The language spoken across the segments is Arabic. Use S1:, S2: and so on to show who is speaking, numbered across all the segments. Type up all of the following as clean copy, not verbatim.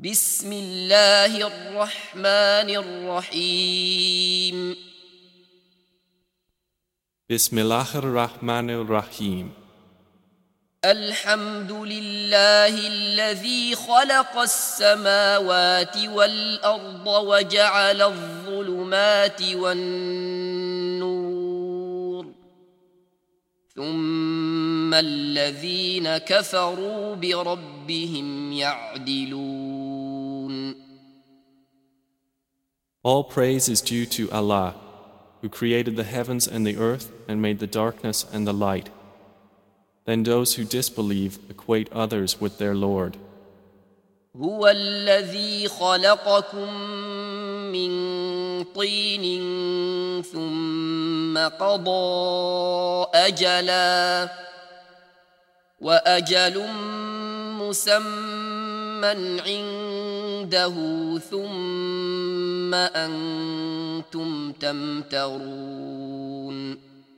S1: بسم الله الرحمن الرحيم
S2: بسم الله الرحمن الرحيم
S1: الحمد لله الذي خلق السماوات والأرض وجعل الظلمات والنور ثم الذين كفروا بربهم يعدلون
S2: All praise is due to Allah, who created the heavens and the earth and made the darkness and the light. Then those who disbelieve equate others with their Lord.
S1: هو الذي خلقكم من طين ثم قضى أجلا وأجل مسمى عنده ثم أنتم تمترون.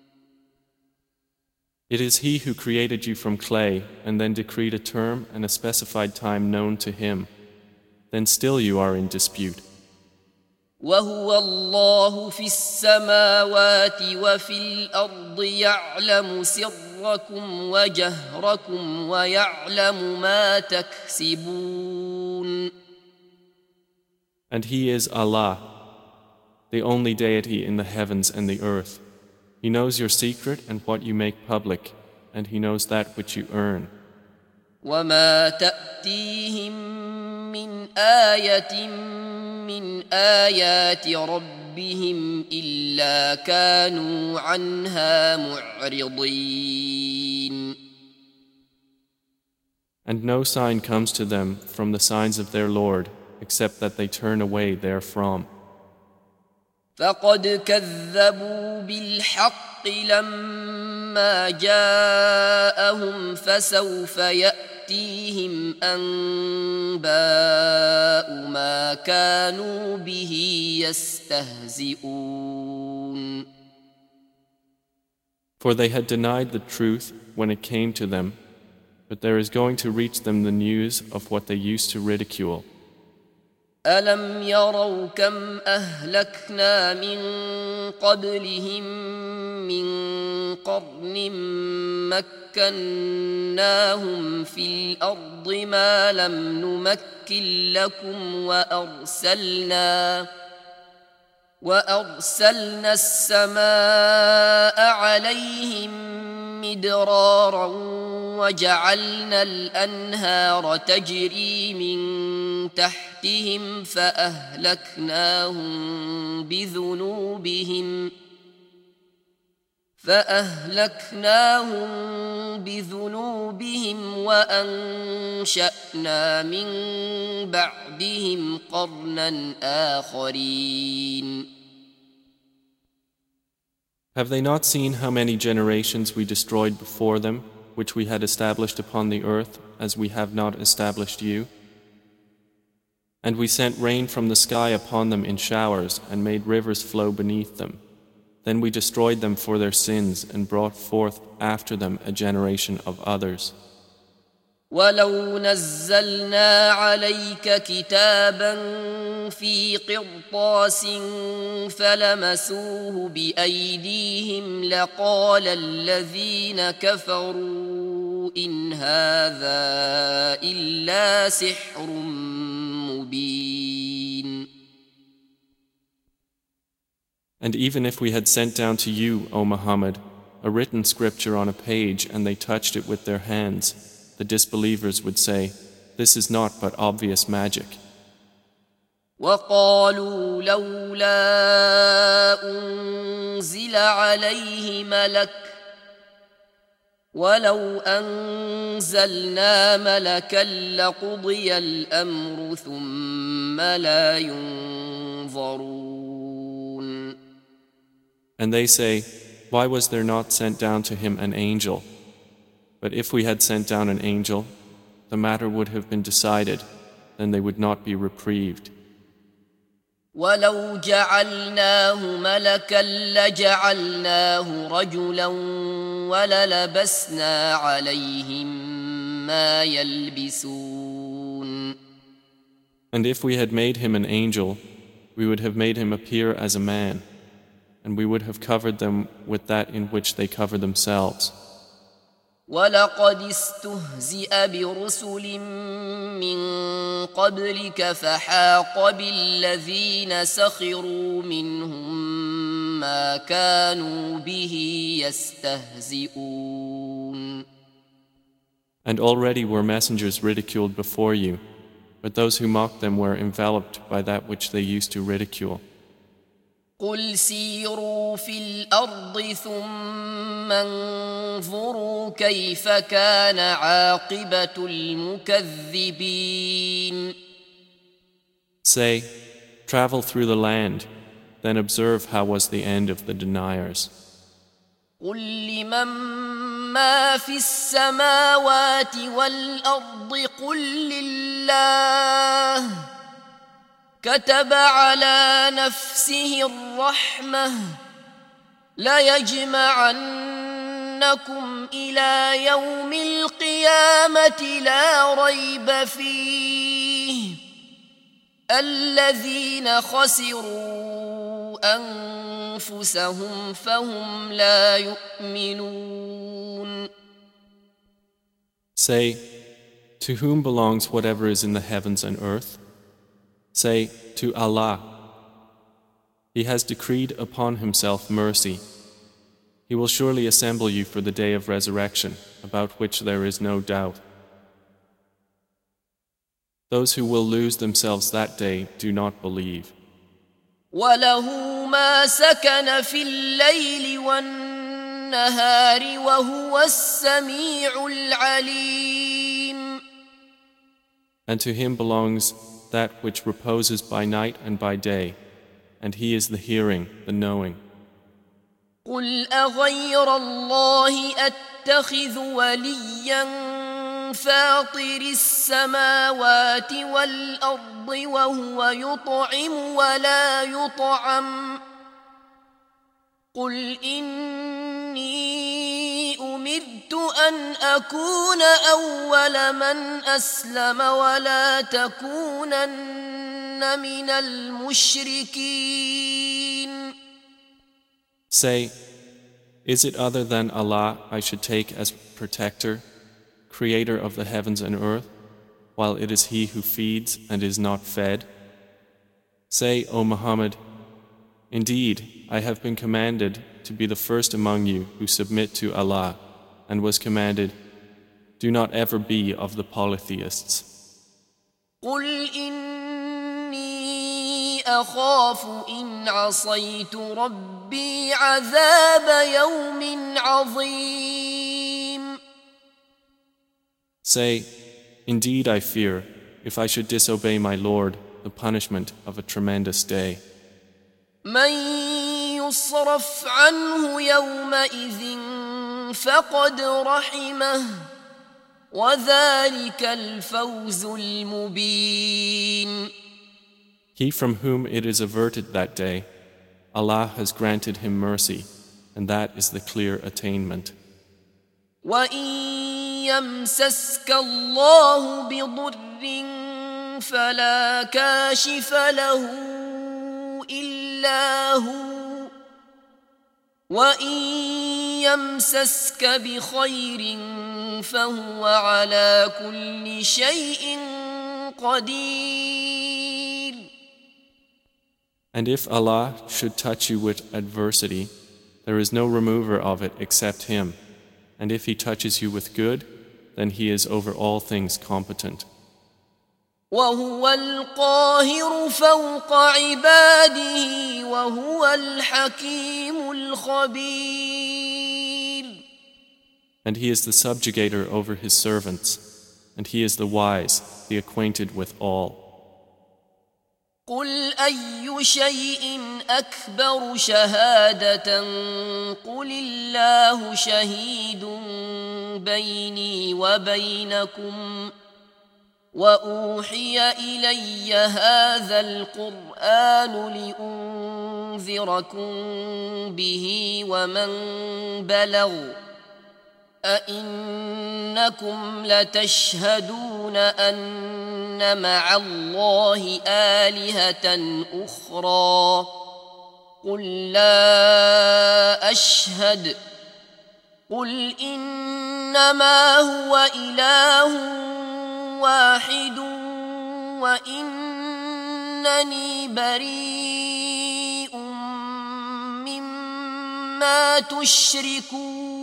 S2: It is He who created you from clay and then decreed a term and a specified time known to Him. Then still you are in dispute.
S1: وهو الله في السماوات وفي الأرض يعلم سركم وجهركم ويعلم ما تكسبون.
S2: And He is Allah, the only deity in the heavens and the earth. He knows your secret and what you make public, and He knows that which you earn.
S1: وما تأتيهم من آية من آيات ربهم إلا كانوا عنها معرضين.
S2: And no sign comes to them from the signs of their Lord, except that they turn away therefrom.
S1: فقد كذبوا بالحق لما جاءهم فسوف يأتيهم أنباء ما كانوا به يستهزئون.
S2: For they had denied the truth when it came to them, but there is going to reach them the news of what they used to ridicule.
S1: ألم يروا كم أهلكنا من قبلهم من قرن مكناهم في الأرض ما لم نمكن لكم وأرسلنا السماء عليهم مدرارا وجعلنا الأنهار تجري من تحتهم فأهلكناهم بذنوبهم وأنشأنا من بعدهم قرنا آخرين.
S2: Have they not seen how many generations we destroyed before them, which we had established upon the earth, as we have not established you? And we sent rain from the sky upon them in showers, and made rivers flow beneath them. Then we destroyed them for their sins, and brought forth after them a generation of others.
S1: ولو نزلنا عليك كتابا في قرطاس فلمسوه بأيديهم لقال الذين كفروا إن هذا إلا سحر مبين.
S2: And even if we had sent down to you, O Muhammad, a written scripture on a page and they touched it with their hands, the disbelievers would say, this is not but obvious magic.
S1: وقالوا لولا أنزل عليه ملك ولو أنزلنا ملكا لقضي الأمر ثم لا ينظرون.
S2: And they say, why was there not sent down to him an angel? But if we had sent down an angel, the matter would have been decided, then they would not be reprieved.
S1: ولو جعلناه ملكا لجعلناه رجلا وللبسنا عليهم ما يلبسون.
S2: And if we had made him an angel, we would have made him appear as a man, and we would have covered them with that in which they cover themselves.
S1: ولقد استهزئ برسل من قبلك فحاق بالذين سخروا منهم ما كانوا به يستهزئون.
S2: And already were messengers ridiculed before you, but those who mocked them were enveloped by that which they used to ridicule.
S1: قل سيروا في الأرض ثم انظروا كيف كان عاقبة المكذبين.
S2: Say, travel through the land, then observe how was the end of the deniers.
S1: قل لمن ما في السماوات والأرض قل لله كتب على نفسه الرحمة ليجمعنكم إلى يوم القيامة لا ريب فيه الذين خسروا أنفسهم فهم لا يؤمنون.
S2: Say, to whom belongs whatever is in the heavens and earth? Say, to Allah. He has decreed upon himself mercy. He will surely assemble you for the day of resurrection, about which there is no doubt. Those who will lose themselves that day do not believe.
S1: وَلَهُ مَا سَكَنَ فِي اللَّيْلِ وَالنَّهَارِ وَهُوَ السَّمِيعُ الْعَلِيمُ.
S2: And to him belongs that which reposes by night and by day, and he is the hearing, the knowing.
S1: قُلْ أَغَيْرَ اللَّهِ أَتَّخِذُ وَلِيًّا فاطر السماوات والأرض وهو يطعم ولا يطعم قل إني أمرت أن أكون أول من أسلم ولا تكونن من المشركين.
S2: Say, is it other than Allah I should take as protector, creator of the heavens and earth, while it is He who feeds and is not fed? Say, O Muhammad, indeed, I have been commanded to be the first among you who submit to Allah, and was commanded, do not ever be of the polytheists.
S1: قُلْ إِنِّي أَخَافُ إِنْ عَصَيْتُ رَبِّي عَذَابَ يَوْمٍ عَظِيمٍ.
S2: Say, indeed I fear, if I should disobey my Lord, the punishment of a tremendous day.
S1: مَنْ يُصْرَفْ عَنْهُ يَوْمَئِذٍ فَقَدْ رَحِمَهُ وَذَلِكَ الْفَوْزُ الْمُبِينُ.
S2: He from whom it is averted that day, Allah has granted him mercy, and that is the clear attainment.
S1: وَإِنْ يَمْسَسْكَ اللَّهُ بِضُرٍّ فَلَا كَاشِفَ لَهُ إِلَّا هُوَ وَإِنْ يَمْسَسْكَ بِخَيْرٍ فَهُوَ عَلَى كُلِّ شَيْءٍ قَدِيرٌ.
S2: And if Allah should touch you with adversity, there is no remover of it except Him. And if He touches you with good, then He is over all things competent.
S1: وَهُوَ الْقَاهِرُ فَوْقَ عِبَادِهِ وَهُوَ الْحَكِيمُ الْخَبِيرُ.
S2: And He is the subjugator over His servants, and He is the wise, the acquainted with all.
S1: قُلْ أَيُّ شَيْءٍ أَكْبَرُ شَهَادَةً قُلِ اللَّهُ شَهِيدٌ بَيْنِي وَبَيْنَكُمْ وَأُوحِيَ إِلَيَّ هَذَا الْقُرْآنُ لِأُنذِرَكُم بِهِ وَمَن بَلَغَ أئنكم لتشهدون أن مع الله آلهة أخرى قل لا أشهد قل إنما هو إله واحد وإنني بريء مما تشركون.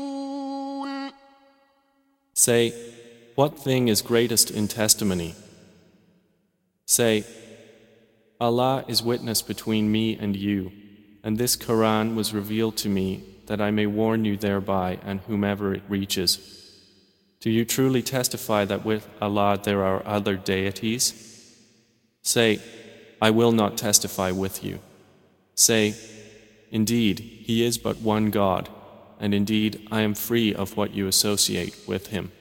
S2: Say, what thing is greatest in testimony? Say, Allah is witness between me and you, and this Quran was revealed to me that I may warn you thereby and whomever it reaches. Do you truly testify that with Allah there are other deities? Say, I will not testify with you. Say, indeed, He is but one God, and indeed I am free of what you associate with Him.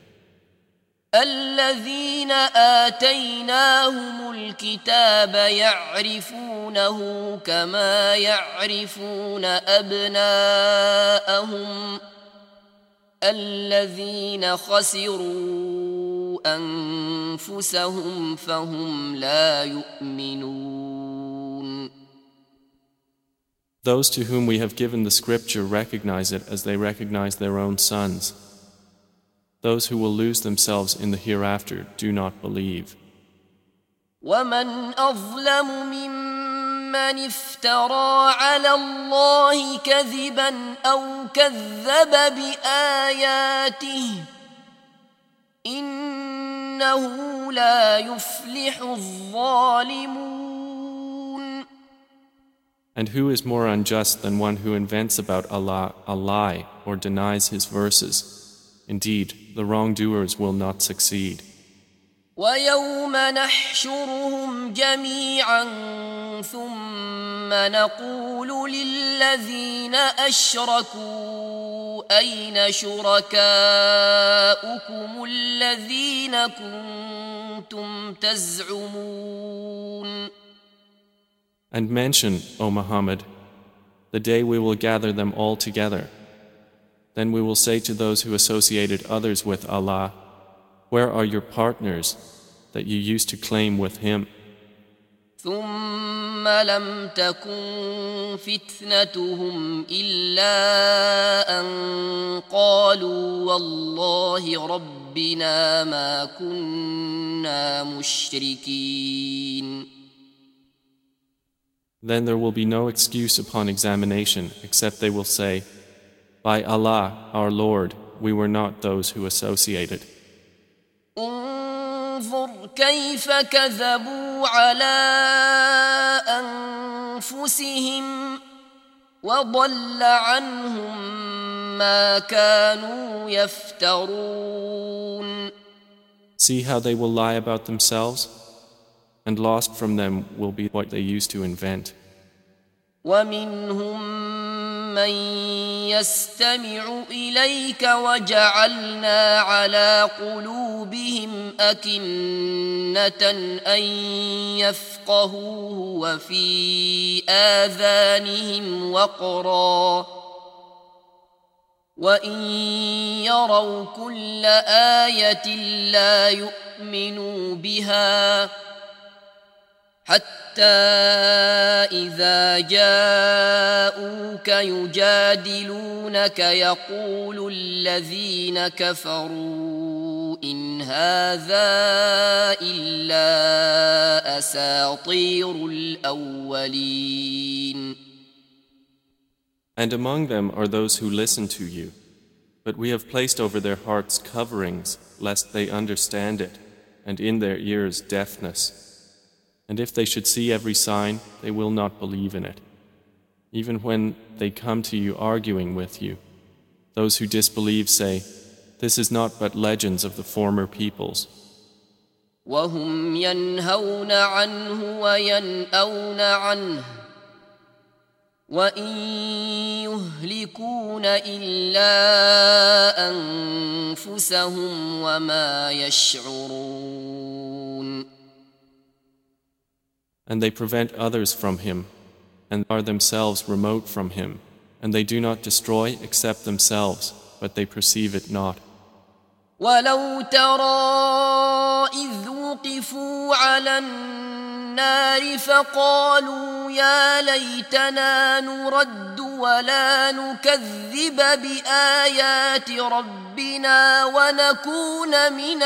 S1: الذين آتيناهم الكتاب يعرفونه كما يعرفون أبناءهم الذين خسروا أنفسهم فهم لا يؤمنون.
S2: Those to whom we have given the scripture recognize it as they recognize their own sons. Those who will lose themselves in the hereafter do not believe.
S1: ومن أظلم ممن افترى على الله كذبا أو كذب بآياته إنه لا يفلح الظالمون.
S2: And who is more unjust than one who invents about Allah a lie or denies His verses? Indeed, the wrongdoers will not succeed.
S1: ويوم نحشرهم جميعا ثم نقول للذين أشركوا أين شركاؤكم الذين كنتم تزعمون.
S2: And mention, O Muhammad, the day we will gather them all together. Then we will say to those who associated others with Allah, where are your partners that you used to claim with Him?
S1: ثم لم تكن فتنتهم إلا أن قالوا والله ربنا ما كنا مشركين.
S2: Then there will be no excuse upon examination except they will say, by Allah, our Lord, we were not those who associated.
S1: انظر كيف كذبوا على أنفسهم وضل عنهم ما كانوا يفترون.
S2: See how they will lie about themselves, and lost from them will be what they used to invent.
S1: ومنهم من يستمع إليك وجعلنا على قلوبهم أكنة أن يفقهوه وفي آذانهم وقرا وإن يروا كل آية لا يؤمنوا بها حتى إذا جاءوك يجادلونك يقول الذين كفروا إن هذا إلا أساطير الأولين.
S2: And among them are those who listen to you, but we have placed over their hearts coverings lest they understand it, and in their ears deafness. And if they should see every sign, they will not believe in it. Even when they come to you arguing with you, those who disbelieve say, this is not but legends of the former peoples.
S1: وهم ينهون عنه وينأون عنه وإن يهلكون إلا أنفسهم وما يشعرون.
S2: And they prevent others from Him, and are themselves remote from Him, and they do not destroy except themselves, but they perceive it not.
S1: ولو ترى إذ وقفوا على النار فقالوا يا ليتنا نرد ولا نكذب بآيات ربنا ونكون من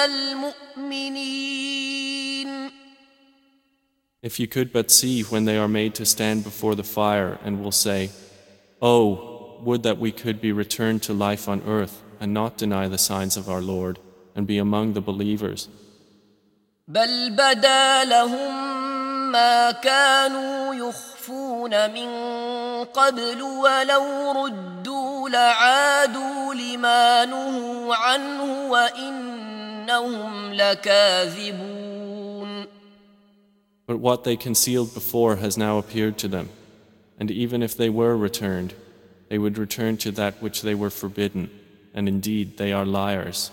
S1: المؤمنين.
S2: If you could but see when they are made to stand before the fire and will say, Oh, would that we could be returned to life on earth and not deny the signs of our Lord and be among the believers.
S1: بل بدا لهم ما كانوا يخفون من قبل ولو ردوا لعادوا لما نهوا عنه وإنهم لكاذبون.
S2: But what they concealed before has now appeared to them, and even if they were returned, they would return to that which they were forbidden, and indeed they are liars.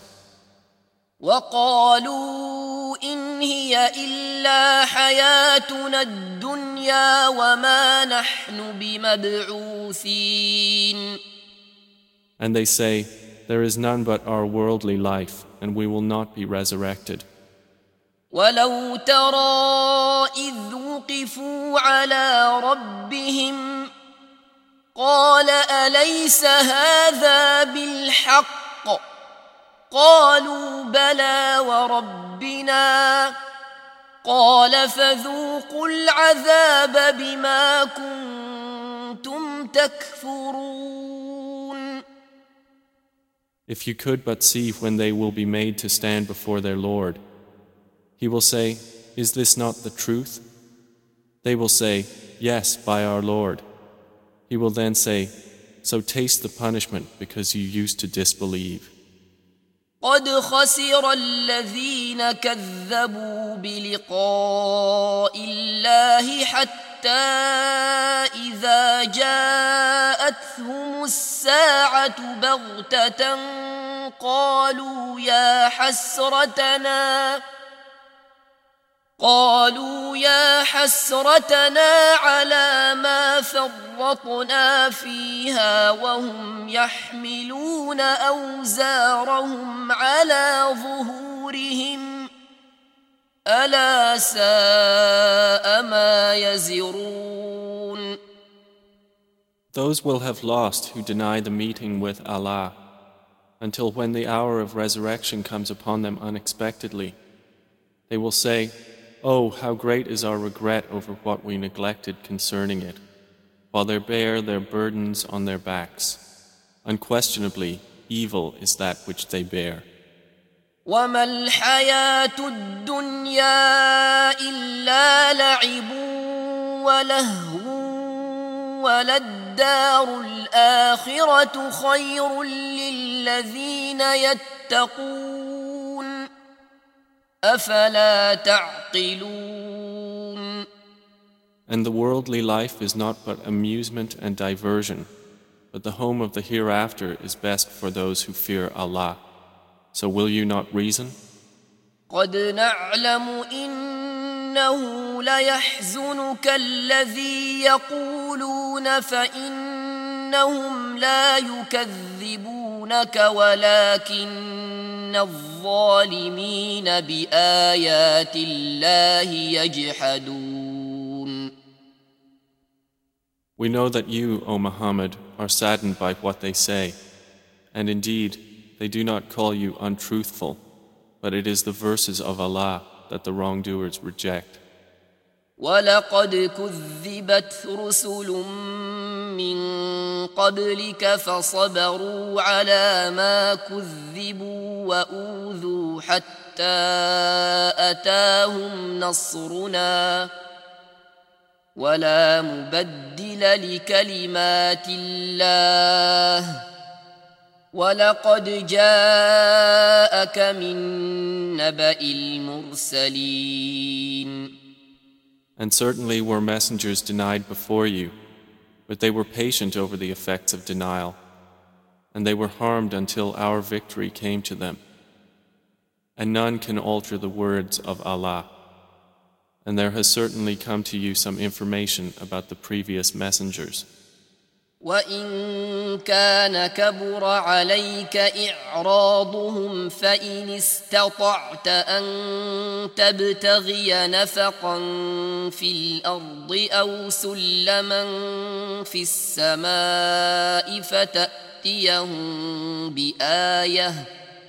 S1: وقالوا إن هي إلا حياتنا الدنيا وما نحن بمبعوثين.
S2: And they say, There is none but our worldly life, and we will not be resurrected.
S1: ولو ترى إذ وقفوا على ربهم قال أليس هذا بالحق قالوا بلى وربنا قال فذوقوا العذاب بما كنتم تكفرون.
S2: If you could but see when they will be made to stand before their Lord, He will say, Is this not the truth? They will say, Yes, by our Lord. He will then say, So taste the punishment because you used to disbelieve.
S1: قد خسر الذين كذبوا بلقاء الله حتى إذا جاءتهم الساعة بغتة قالوا يا حسرتنا على ما فرطنا فيها وهم يحملون أوزارهم على ظهورهم ألا ساء ما يزرون.
S2: Those will have lost who deny the meeting with Allah, until when the hour of resurrection comes upon them unexpectedly. They will say, Oh, how great is our regret over what we neglected concerning it, while they bear their burdens on their backs. Unquestionably, evil is that which they bear.
S1: وما الحياة الدنيا إلا لعب ولهو وللدار الآخرة خير للذين يتقون أفلا تعقلون.
S2: And the worldly life is not but amusement and diversion, but the home of the hereafter is best for those who fear Allah. So will you not reason?
S1: قد نعلم إنه ليحزنك الذي يقولون فإنهم لا يكذبونك ولكن الظالمين بآيات الله يجحدون.
S2: We know that you, O Muhammad, are saddened by what they say, and indeed they do not call you untruthful, but it is the verses of Allah that the wrongdoers reject.
S1: وَلَقَدْ كُذِّبَتْ رُسُلٌ مِّن قَبْلِكَ فَصَبَرُوا عَلَى مَا كُذِّبُوا وَأُوذُوا حَتَّى أَتَاهُمْ نَصْرُنَا وَلَا مُبَدِّلَ لِكَلِمَاتِ اللَّهِ وَلَقَدْ جَاءَكَ مِن نَّبَإِ الْمُرْسَلِينَ.
S2: And certainly were messengers denied before you, but they were patient over the effects of denial, and they were harmed until our victory came to them. And none can alter the words of Allah. And there has certainly come to you some information about the previous messengers.
S1: وإن كان كبر عليك إعراضهم فإن استطعت أن تبتغي نفقا في الأرض أو سلما في السماء فتأتيهم بآية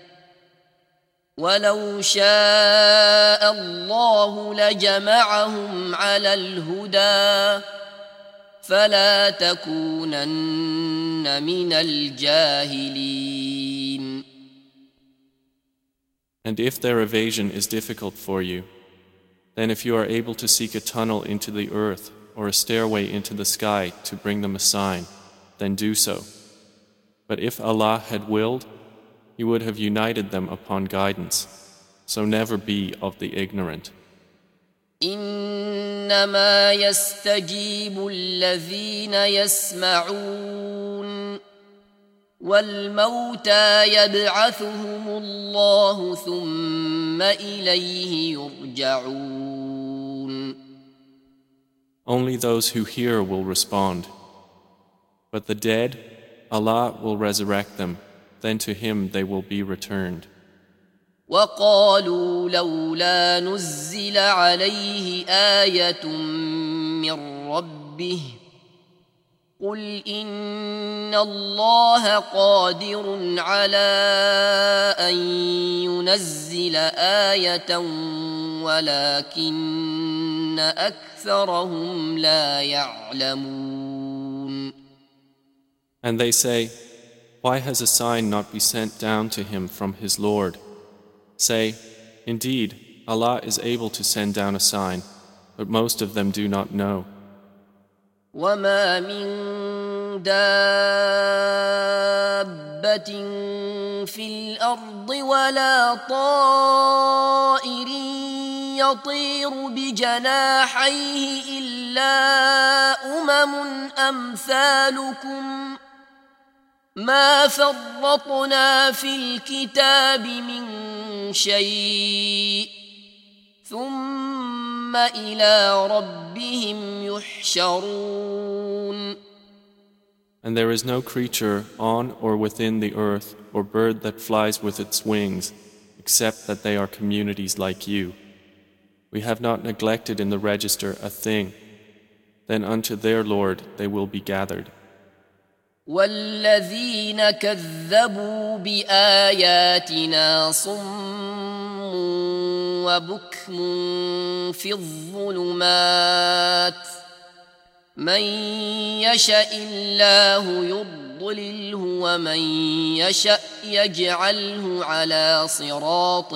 S1: ولو شاء الله لجمعهم على الهدى فلا تكونن من الجاهلين.
S2: And if their evasion is difficult for you, then if you are able to seek a tunnel into the earth or a stairway into the sky to bring them a sign, then do so. But if Allah had willed, He would have united them upon guidance, so never be of the ignorant.
S1: إنما يستجيب الذين يسمعون والموتى يبعثهم الله ثم إليه يرجعون.
S2: Only those who hear will respond. But the dead, Allah will resurrect them, then to Him they will be returned.
S1: وقالوا لولا نزل عليه آية من ربه قل إن الله قادر على أن ينزل آية ولكن أكثرهم لا يعلمون.
S2: And they say, why has a sign not been sent down to him from his Lord? Say, indeed, Allah is able to send down a sign, but most of them do not know.
S1: وما من دابة في الأرض ولا طائر يطير بجناحيه إلا أمثالكم ما فرطنا في الكتاب من شيء ثم إلى ربهم يحشرون.
S2: And there is no creature on or within the earth or bird that flies with its wings, except that they are communities like you. We have not neglected in the register a thing. Then unto their Lord they will be gathered.
S1: والذين كذبوا بآياتنا صم وبكم في الظلمات من يشاء الله يضلله ومن يشاء يجعله على صراط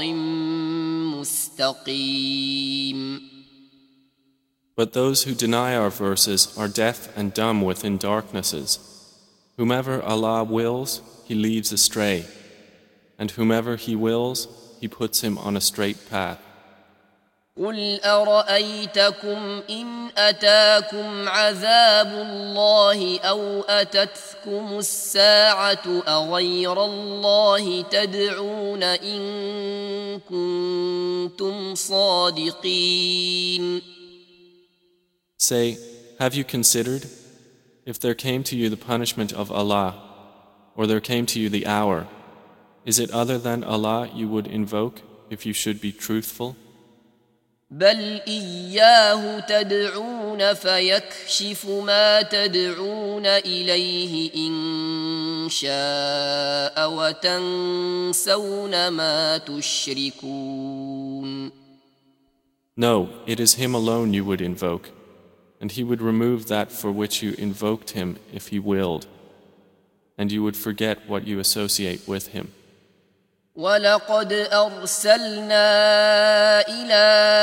S1: مستقيم.
S2: But those who deny our verses are deaf and dumb within darknesses. Whomever Allah wills, He leaves astray, and whomever He wills, He puts him on a straight path.
S1: قل أرأيتكم إن أتاكم عذاب الله أو أتتكم الساعة أغير الله تدعون إن كنتم صادقين.
S2: Say, have you considered, if there came to you the punishment of Allah, or there came to you the hour, is it other than Allah you would invoke if you should be truthful?
S1: بل إياه تدعون فيكشف ما تدعون إليه إن شاء وتنسون ما تشركون.
S2: No, it is Him alone you would invoke, and He would remove that for which you invoked Him if He willed, and you would forget what you associate with Him.
S1: ولقد أرسلنا إلى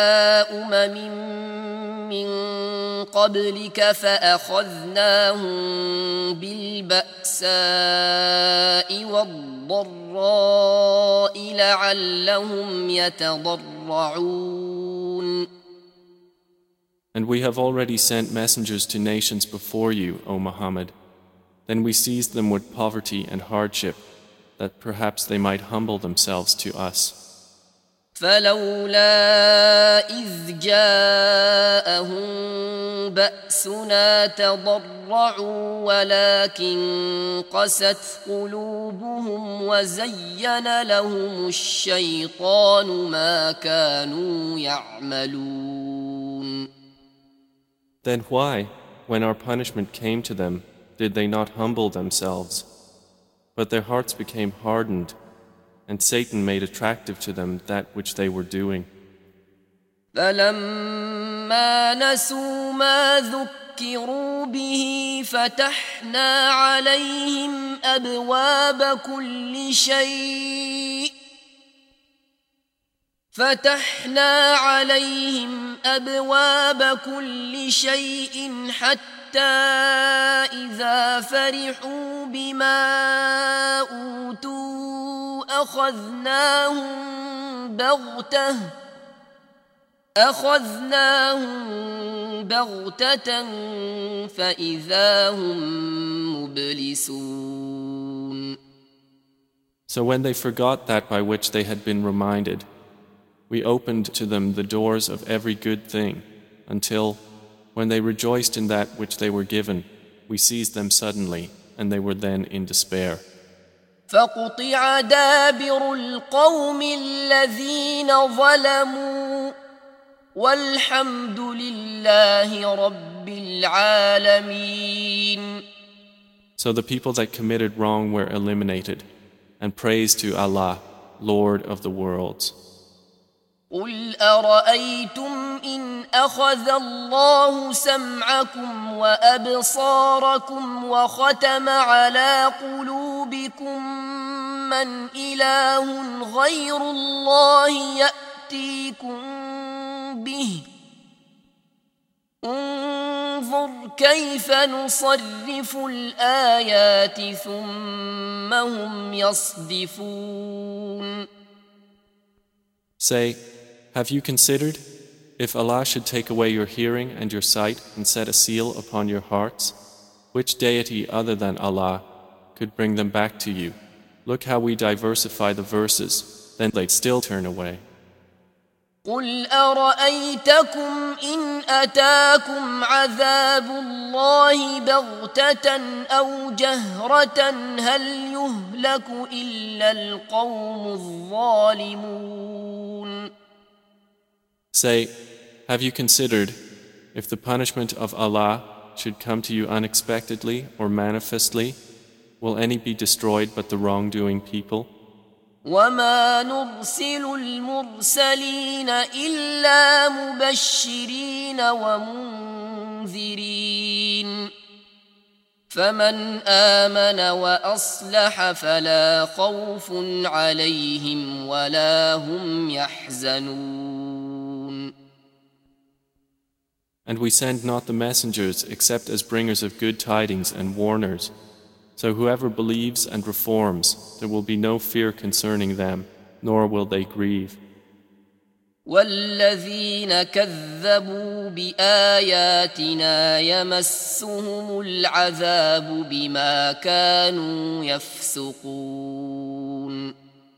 S1: من قبلك فأخذناهم بالبأساء والضراء لعلهم يتضرعون.
S2: And we have already sent messengers to nations before you, O Muhammad. Then we seized them with poverty and hardship, that perhaps they might humble themselves to us.
S1: فلولا إذ جاءهم بأسنا تضرعوا ولكن قست قلوبهم وزين لهم الشيطان ما كانوا يعملون.
S2: Then why, when our punishment came to them, did they not humble themselves? But their hearts became hardened, and Satan made attractive to them that which they were doing.
S1: فلما نسوا ما ذكروا به فتحنا عليهم أبواب كل شيء حتى إذا فرحوا بما أوتوا أخذناهم بغتة فإذا هم مبلسون.
S2: So when they forgot that by which they had been reminded, we opened to them the doors of every good thing, until, when they rejoiced in that which they were given, we seized them suddenly, and they were then in despair.
S1: فقطع دابر القوم الذين ظلموا والحمد لله رب العالمين.
S2: So the people that committed wrong were eliminated, and praise to Allah, Lord of the worlds.
S1: قل أرأيتم إن أخذ الله سمعكم وأبصاركم وختم على قلوبكم من إله غير الله يأتيكم به انظر كيف نصرف الآيات ثم هم يصدفون.
S2: Say, have you considered, if Allah should take away your hearing and your sight and set a seal upon your hearts, which deity other than Allah could bring them back to you? Look how we diversify the verses, then they'd still turn away.
S1: قل أرأيتكم إن أتاكم عذاب الله بغتة أو جهرة هل يهلك إلا القوم الظالمون.
S2: Say, have you considered, if the punishment of Allah should come to you unexpectedly or manifestly, will any be destroyed but the wrongdoing people?
S1: وما نرسل المرسلين إلا مبشرين ومنذرين فمن آمن وأصلح فلا خوف عليهم ولا هم يحزنون.
S2: And we send not the messengers except as bringers of good tidings and warners. So whoever believes and reforms, there will be no fear concerning them, nor will they grieve.
S1: والذين كذبوا بآياتنا يمسهم العذاب بما كانوا يفسقون.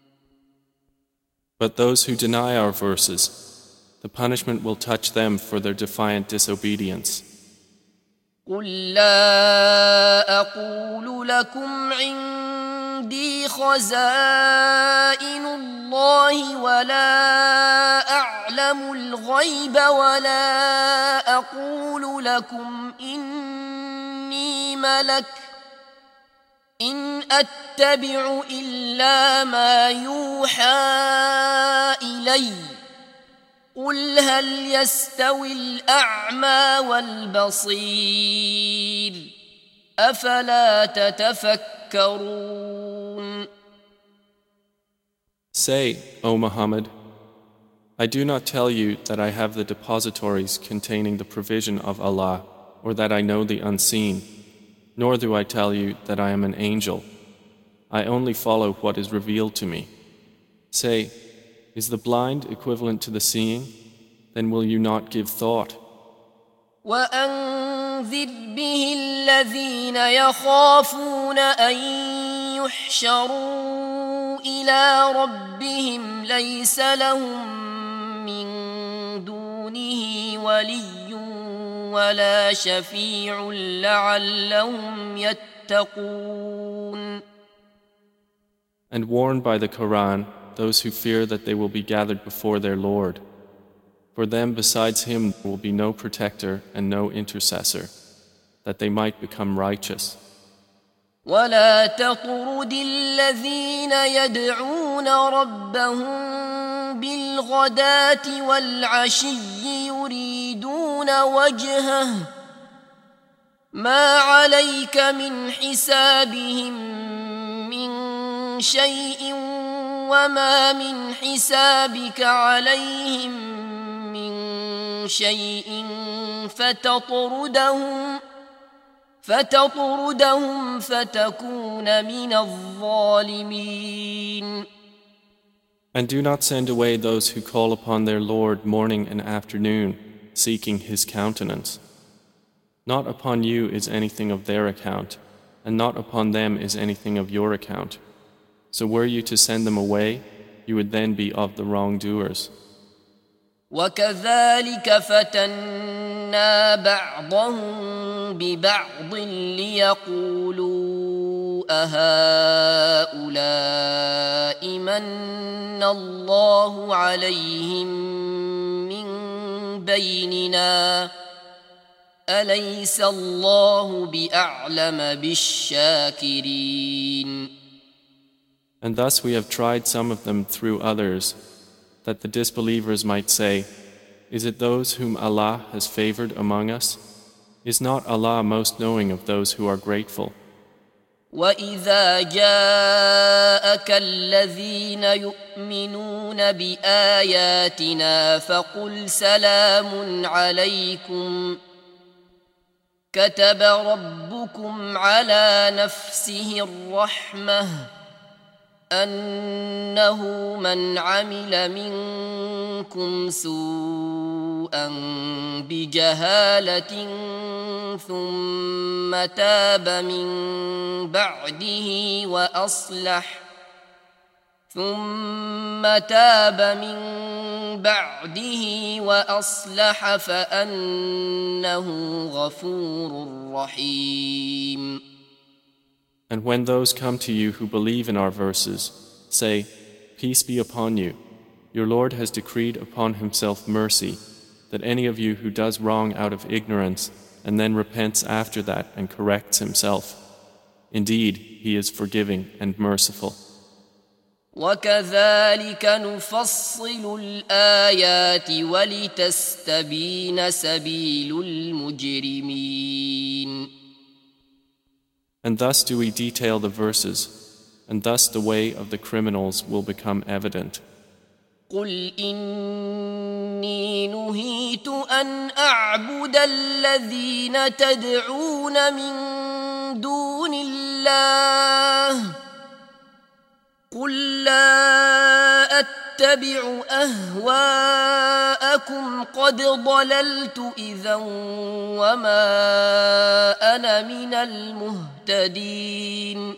S2: But those who deny our verses, the punishment will touch them for their defiant disobedience.
S1: قل لا أقول لكم عندي خزائن الله ولا أعلم الغيب ولا أقول لكم إني ملك إن أتبع إلا ما يوحى إلي قل هل يستوي الأعمى والبصير أفلا تتفكرون.
S2: Say, O Muhammad, I do not tell you that I have the depositories containing the provision of Allah, or that I know the unseen, nor do I tell you that I am an angel. I only follow what is revealed to me. Say, is the blind equivalent to the seeing? Then will you not give thought?
S1: وأنذر به الذين يخافون أن يحشروا إلى ربهم ليس لهم من دونه ولي ولا شفيع لعلهم يتقون.
S2: And warn by the Quran those who fear that they will be gathered before their Lord. For them besides Him will be no protector and no intercessor, that they might become righteous.
S1: ولا تطرد الذين يدعون ربهم بالغداة والعشي يريدون وجهه ما عليك من حسابهم من شيء وما من حسابك عليهم من شيء فتطردهم فتكون من الظالمين.
S2: And do not send away those who call upon their Lord morning and afternoon, seeking His countenance. Not upon you is anything of their account, and not upon them is anything of your account. So were you to send them away, you would then be of the wrongdoers.
S1: وكذلك فتنا بعضهم ببعض ليقولوا أهؤلاء من الله عليهم من بيننا أليس الله بأعلم بالشاكرين.
S2: And thus we have tried some of them through others, that the disbelievers might say, is it those whom Allah has favored among us? Is not Allah most knowing of those who are grateful?
S1: وَإِذَا جَاءَكَ الَّذِينَ يُؤْمِنُونَ بِآيَاتِنَا فَقُلْ سَلَامٌ عَلَيْكُمْ كَتَبَ رَبُّكُمْ عَلَى نَفْسِهِ الرَّحْمَةَ أنه من عمل منكم سوءا بجهالة ثم تاب من بعده وأصلح فأنه غفور رحيم.
S2: And when those come to you who believe in our verses, say, Peace be upon you. Your Lord has decreed upon Himself mercy, that any of you who does wrong out of ignorance and then repents after that and corrects himself, indeed, He is forgiving and merciful.
S1: وَكَذَلِكَ نُفَصِّلُ الْآيَاتِ وَلِتَسْتَبِينَ سَبِيلُ الْمُجْرِمِينَ.
S2: And thus do we detail the verses, and thus the way of the criminals will become evident.
S1: قُلْ إِنِّي نُهِيتُ أَنْ أَعْبُدَ الَّذِينَ تَدْعُونَ مِن دُونِ اللَّهِ قُل لَّا أَتَّبِعُ أَهْوَاءَكُمْ قَدْ ضَلَلْتُ إِذًا وَمَا أَنَا مِنَ الْمُهْتَدِينَ.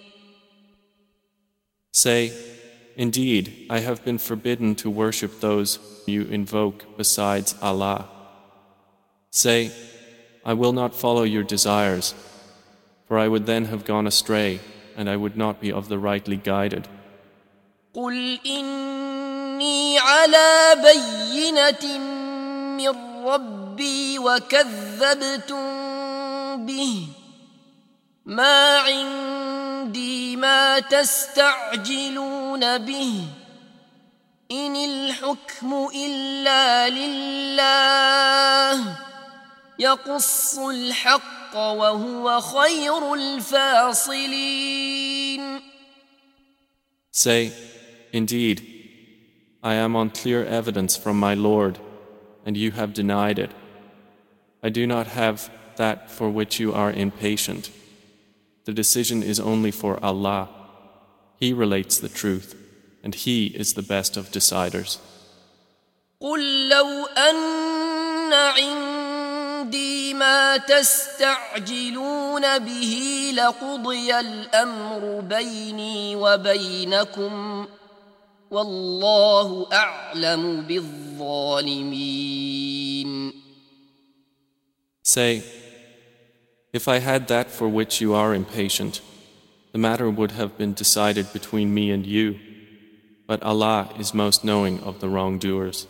S2: Say, Indeed, I have been forbidden to worship those you invoke besides Allah. Say, I will not follow your desires, for I would then have gone astray, and I would not be of the rightly guided.
S1: قُلْ إِنِّي عَلَى بَيِّنَةٍ مِّن رَّبِّي وَكَذَّبْتُم بِهِ مَا عِندِي مَا تَسْتَعْجِلُونَ بِهِ إِنِ الْحُكْمُ إِلَّا لِلَّهِ يَقُصُّ الْحَقَّ وَهُوَ خَيْرُ الْفَاصِلِينَ.
S2: Say, Indeed, I am on clear evidence from my Lord, and you have denied it. I do not have that for which you are impatient. The decision is only for Allah. He relates the truth, and He is the best of deciders.
S1: قُل لَّوْ أَنَّ عِندِي مَا تَسْتَعْجِلُونَ بِهِ لَقُضِيَ الْأَمْرُ بَيْنِي وَبَيْنَكُمْ وَاللَّهُ أَعْلَمُ بِالظَّالِمِينَ.
S2: Say, if I had that for which you are impatient, the matter would have been decided between me and you, but Allah is most knowing of the wrongdoers.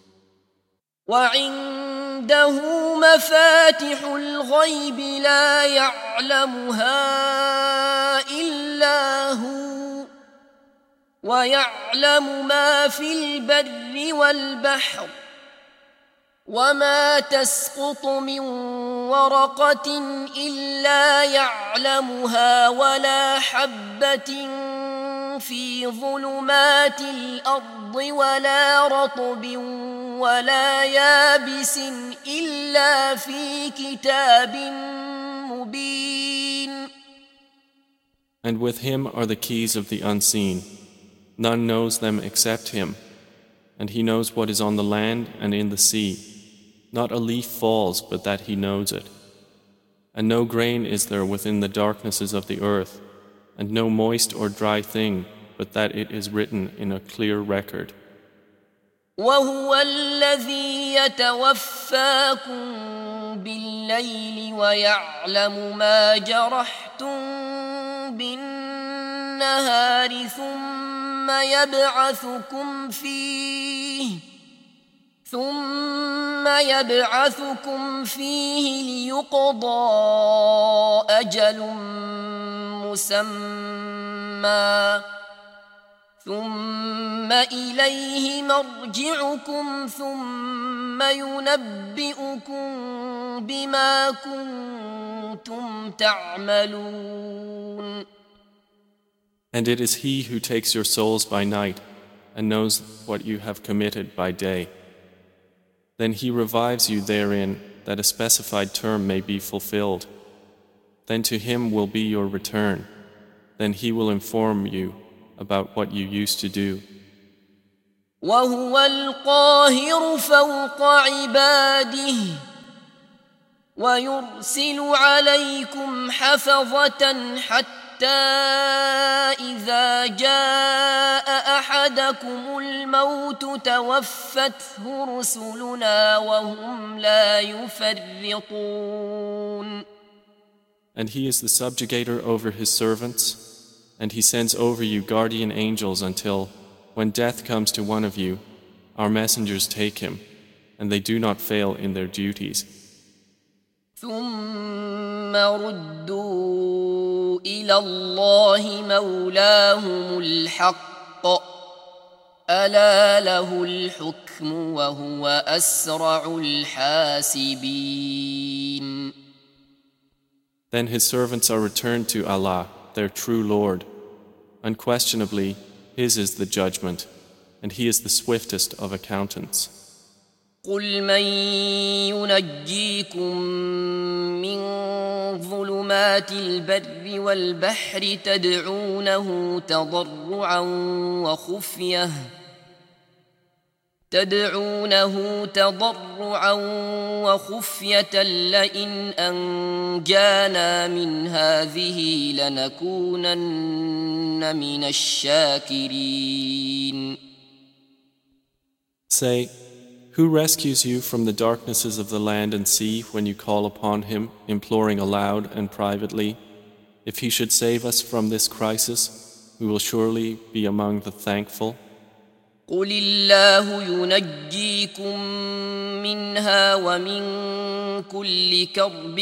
S1: وعنده مفاتح الغيب لا يعلمها إلا هو ويعلم ما في البر والبحر وما تسقط من ورقة إلا يعلمها ولا حبة في ظلمات الأرض ولا رطب ولا يابس إلا في كتاب مبين.
S2: And with him are the keys of the unseen. None knows them except him. And he knows what is on the land and in the sea. Not a leaf falls but that he knows it. And no grain is there within the darknesses of the earth, and no moist or dry thing but that it is written in a clear record.
S1: وهو الذي يتوفاكم بالليل ويعلم ما جرحتم بالنهار ثم يبعثكم فيه ليقضى أجل مسمى ثم إليه مرجعكم ثم ينبئكم بما كنتم تعملون.
S2: And it is He who takes your souls by night and knows what you have committed by day. Then He revives you therein that a specified term may be fulfilled. Then to Him will be your return. Then He will inform you about what you used to do.
S1: وهو القاهر فوق عباده ويرسل عليكم حفظة حتى إذا جاء أحدكم الموت توفته رسلنا وهم لا يفرطون.
S2: And He is the subjugator over His servants, and He sends over you guardian angels until, when death comes to one of you, our messengers take him, and they do not fail in their duties.
S1: ثم ردوا إلى الله مولاهم الحق ألا له الحكم وهو أسرع الحاسبين.
S2: Then His servants are returned to Allah, their true Lord. Unquestionably, His is the judgment, and He is the swiftest of accountants.
S1: قل من ينجيكم من ظلمات البر والبحر تدعونه تضرعا وخفية لئن أنجانا من هذه لنكونن من الشاكرين.
S2: Say, who rescues you from the darknesses of the land and sea when you call upon Him, imploring aloud and privately? If He should save us from this crisis, we will surely be among the thankful.
S1: قل الله ينجيكم منها ومن كل كرب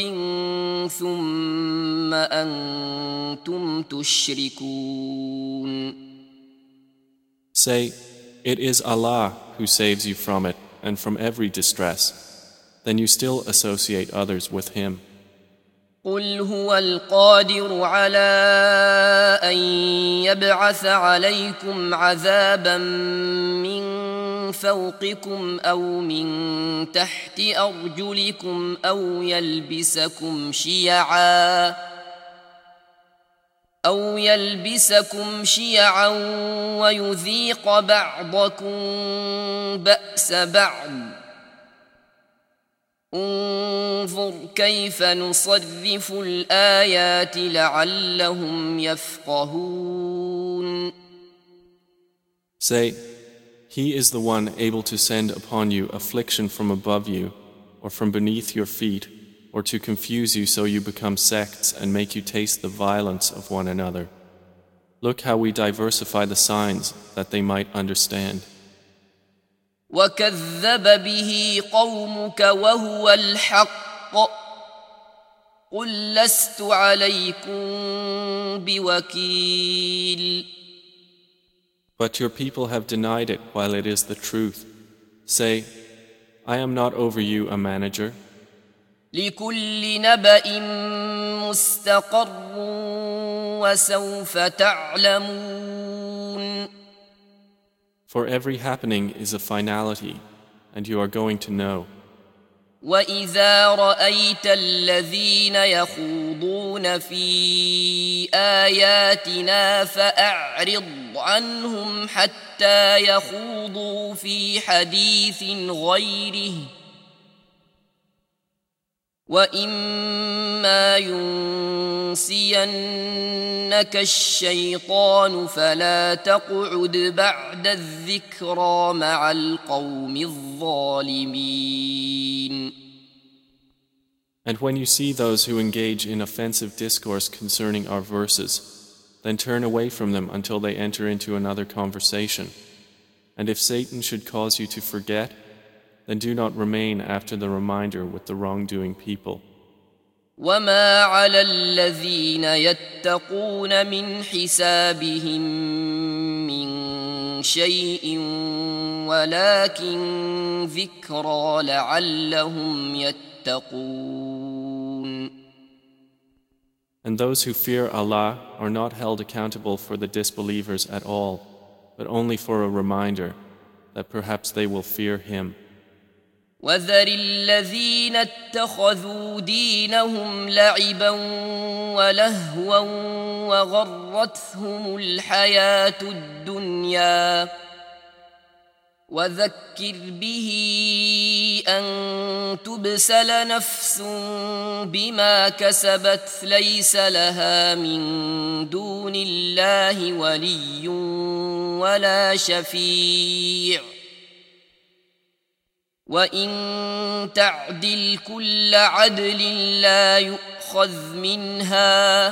S1: ثم أنتم تشركون.
S2: Say, it is Allah who saves you from it and from every distress. Then you still associate others with Him.
S1: قل هو القادر على أن يبعث عليكم عذابا من فوقكم أو من تحت أرجلكم أو يلبسكم شيعا ويذيق بعضكم بأس بعض. انظر كيف نصرف الآيات لعلهم يفقهون.
S2: Say, He is the one able to send upon you affliction from above you or from beneath your feet, or to confuse you so you become sects and make you taste the violence of one another. Look how we diversify the signs that they might understand.
S1: وكذب به قومك وهو الحق قل لست عليكم بوكيل.
S2: But your people have denied it while it is the truth. Say, I am not over you a manager.
S1: لكل نبأ مستقر وسوف تعلمون.
S2: For every happening is a finality, and you are going to know.
S1: وإذا رأيت الذين يخوضون في آياتنا فأعرض عنهم حتى يخوضوا في حديث غيره وإما ينسينك الشيطان فلا تقعد بعد الذكرى مع القوم الظالمين.
S2: And when you see those who engage in offensive discourse concerning our verses, then turn away from them until they enter into another conversation. And if Satan should cause you to forget, then do not remain after the reminder with the wrongdoing people.
S1: وما على الذين يتقون من حسابهم من شيء ولكن ذكرى لعلهم يتقون.
S2: And those who fear Allah are not held accountable for the disbelievers at all, but only for a reminder that perhaps they will fear Him.
S1: وذر الذين اتخذوا دينهم لعبا ولهوا وغرتهم الحياة الدنيا وذكر به أن تبسل نفس بما كسبت ليس لها من دون الله ولي ولا شفيع وإن تعدل كل عدل لا يؤخذ منها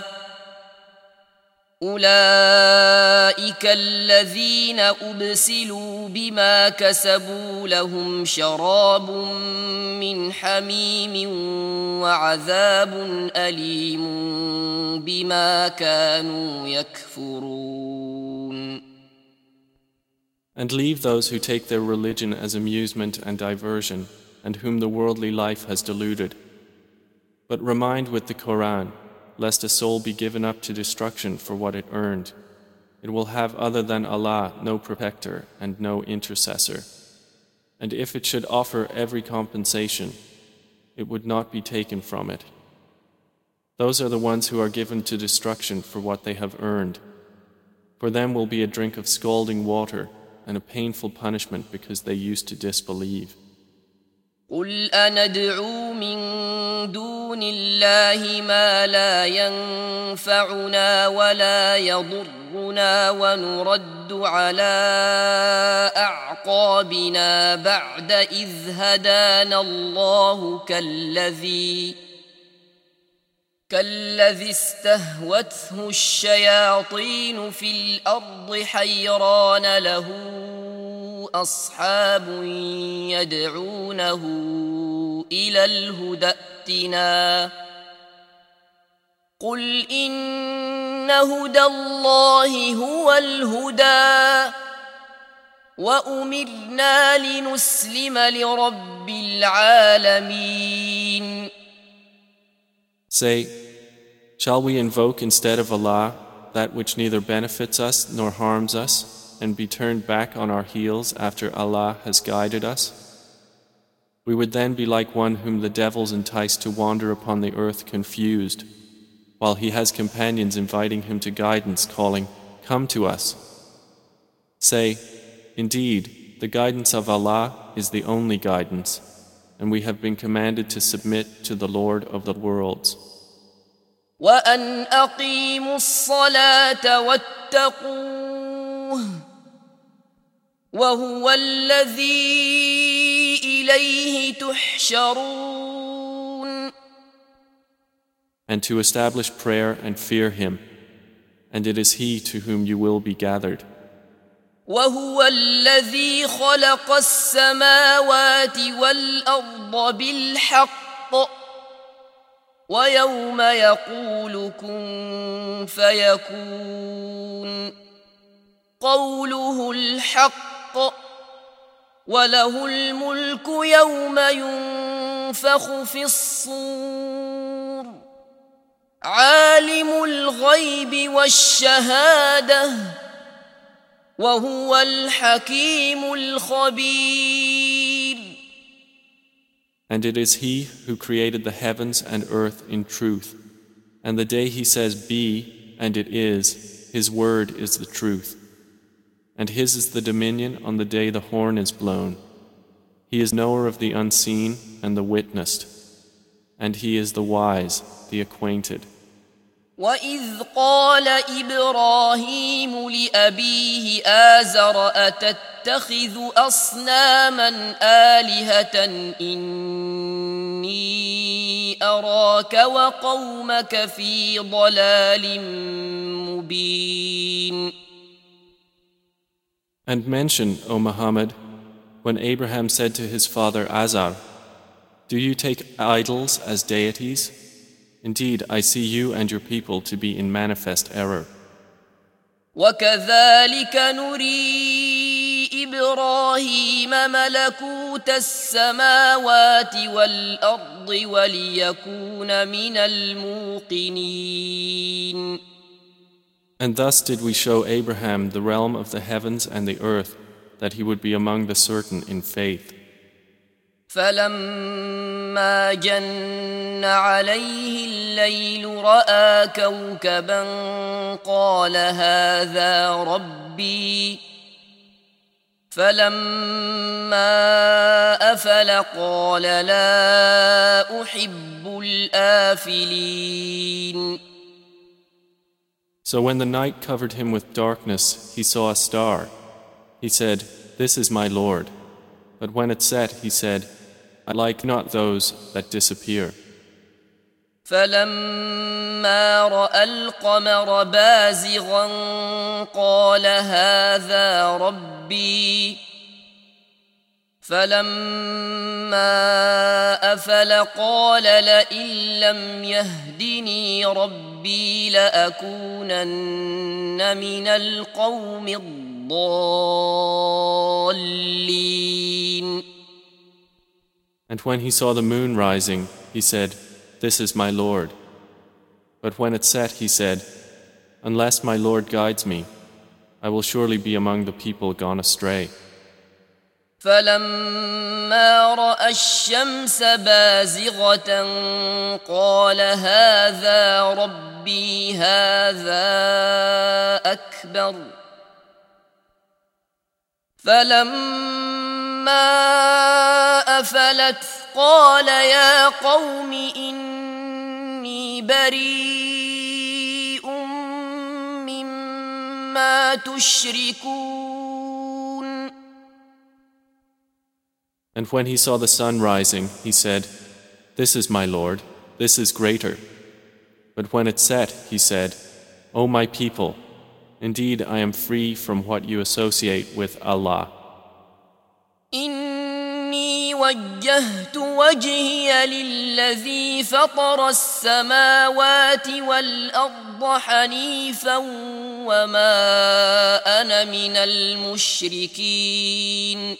S1: أولئك الذين أبسلوا بما كسبوا لهم شراب من حميم وعذاب أليم بما كانوا يكفرون.
S2: And leave those who take their religion as amusement and diversion, and whom the worldly life has deluded. But remind with the Quran, lest a soul be given up to destruction for what it earned. It will have other than Allah no protector and no intercessor. And if it should offer every compensation, it would not be taken from it. Those are the ones who are given to destruction for what they have earned. For them will be a drink of scalding water, and a painful punishment because they used to disbelieve.
S1: قل أندعو من دون الله ما لا ينفعنا ولا يضرنا ونرد على أعقابنا بعد إذ هدانا الله كالذي استهوته الشياطين في الأرض حيران له أصحاب يدعونه إلى الهدى ائتنا قل إن هدى الله هو الهدى وأمرنا لنسلم لرب العالمين.
S2: Say, shall we invoke instead of Allah that which neither benefits us nor harms us, and be turned back on our heels after Allah has guided us? We would then be like one whom the devils entice to wander upon the earth confused, while he has companions inviting him to guidance, calling, "Come to us." Say, indeed, the guidance of Allah is the only guidance, and we have been commanded to submit to the Lord of the worlds.
S1: وأن أقيموا الصلاة واتقوه وهو الذي إليه تحشرون.
S2: and to establish prayer and fear Him, and it is He to whom you will be gathered.
S1: وهو الذي خلق السماوات والأرض بالحق ويوم يقول كن فيكون قوله الحق وله الملك يوم ينفخ في الصور عالم الغيب والشهادة وهو الحكيم الخبير.
S2: And it is He who created the heavens and earth in truth, and the day He says be, and it is, His word is the truth. And His is the dominion on the day the horn is blown. He is knower of the unseen and the witnessed, and He is the wise, the acquainted.
S1: وَإِذْ قَالَ إِبْرَاهِيمُ لِأَبِيهِ آزَرَ أَتَتَّخِذُ أَصْنَامًا آلِهَةً إِنِّي أَرَاكَ وَقَوْمَكَ فِي ضَلَالٍ مُبِينٍ.
S2: And mention, O Muhammad, when Abraham said to his father Azar, "Do you take idols as deities? Indeed, I see you and your people to be in manifest error."
S1: وَكَذَلِكَ نُرِي إِبْرَاهِيمَ مَلَكُوتَ السَّمَاوَاتِ وَالْأَرْضِ وَلِيَكُونَ مِنَ الْمُوقِنِينَ.
S2: And thus did we show Abraham the realm of the heavens and the earth, that he would be among the certain in faith.
S1: فَلَمَّا جَنَّ عَلَيْهِ اللَّيْلُ رَأَىٰ كَوْكَبًا قَالَ هَٰذَا رَبِّي فَلَمَّا أَفَلَ قَالَ لَا أُحِبُّ الْآفِلِينَ.
S2: So when the night covered him with darkness, he saw a star. He said, "This is my Lord." But when it set, he said, "I like not those that disappear."
S1: فَلَمَّا رَأَى الْقَمَرَ بَازِغًا قَالَ هَٰذَا رَبِّي فَلَمَّا أَفَلَ قَالَ لَئِن لَّمْ يَهْدِنِي رَبِّي لَأَكُونَنَّ مِنَ الْقَوْمِ الضَّالِّينَ.
S2: And when he saw the moon rising, he said, "This is my Lord." But when it set, he said, "Unless my Lord guides me, I will surely be among the people gone astray."
S1: فَلَمَّا رَأَى الشَّمْسَ بَازِغَةً قَالَ هَٰذَا رَبِّي هَٰذَا أَكْبَرُ فَلَمَّا أَفَلَتْ قَالَ يَا قَوْمِ إِنِّي بَرِيءٌ مِّمَّا تُشْرِكُونَ.
S2: And when he saw the sun rising, he said, "This is my Lord, this is greater." But when it set, he said, "O my people, indeed I am free from what you associate with Allah.
S1: إِنِّي وَجَّهْتُ وَجْهِيَ لِلَّذِي فَطَرَ السَّمَاوَاتِ وَالْأَرْضَ حَنِيفًا وَمَا أَنَا مِنَ الْمُشْرِكِينَ.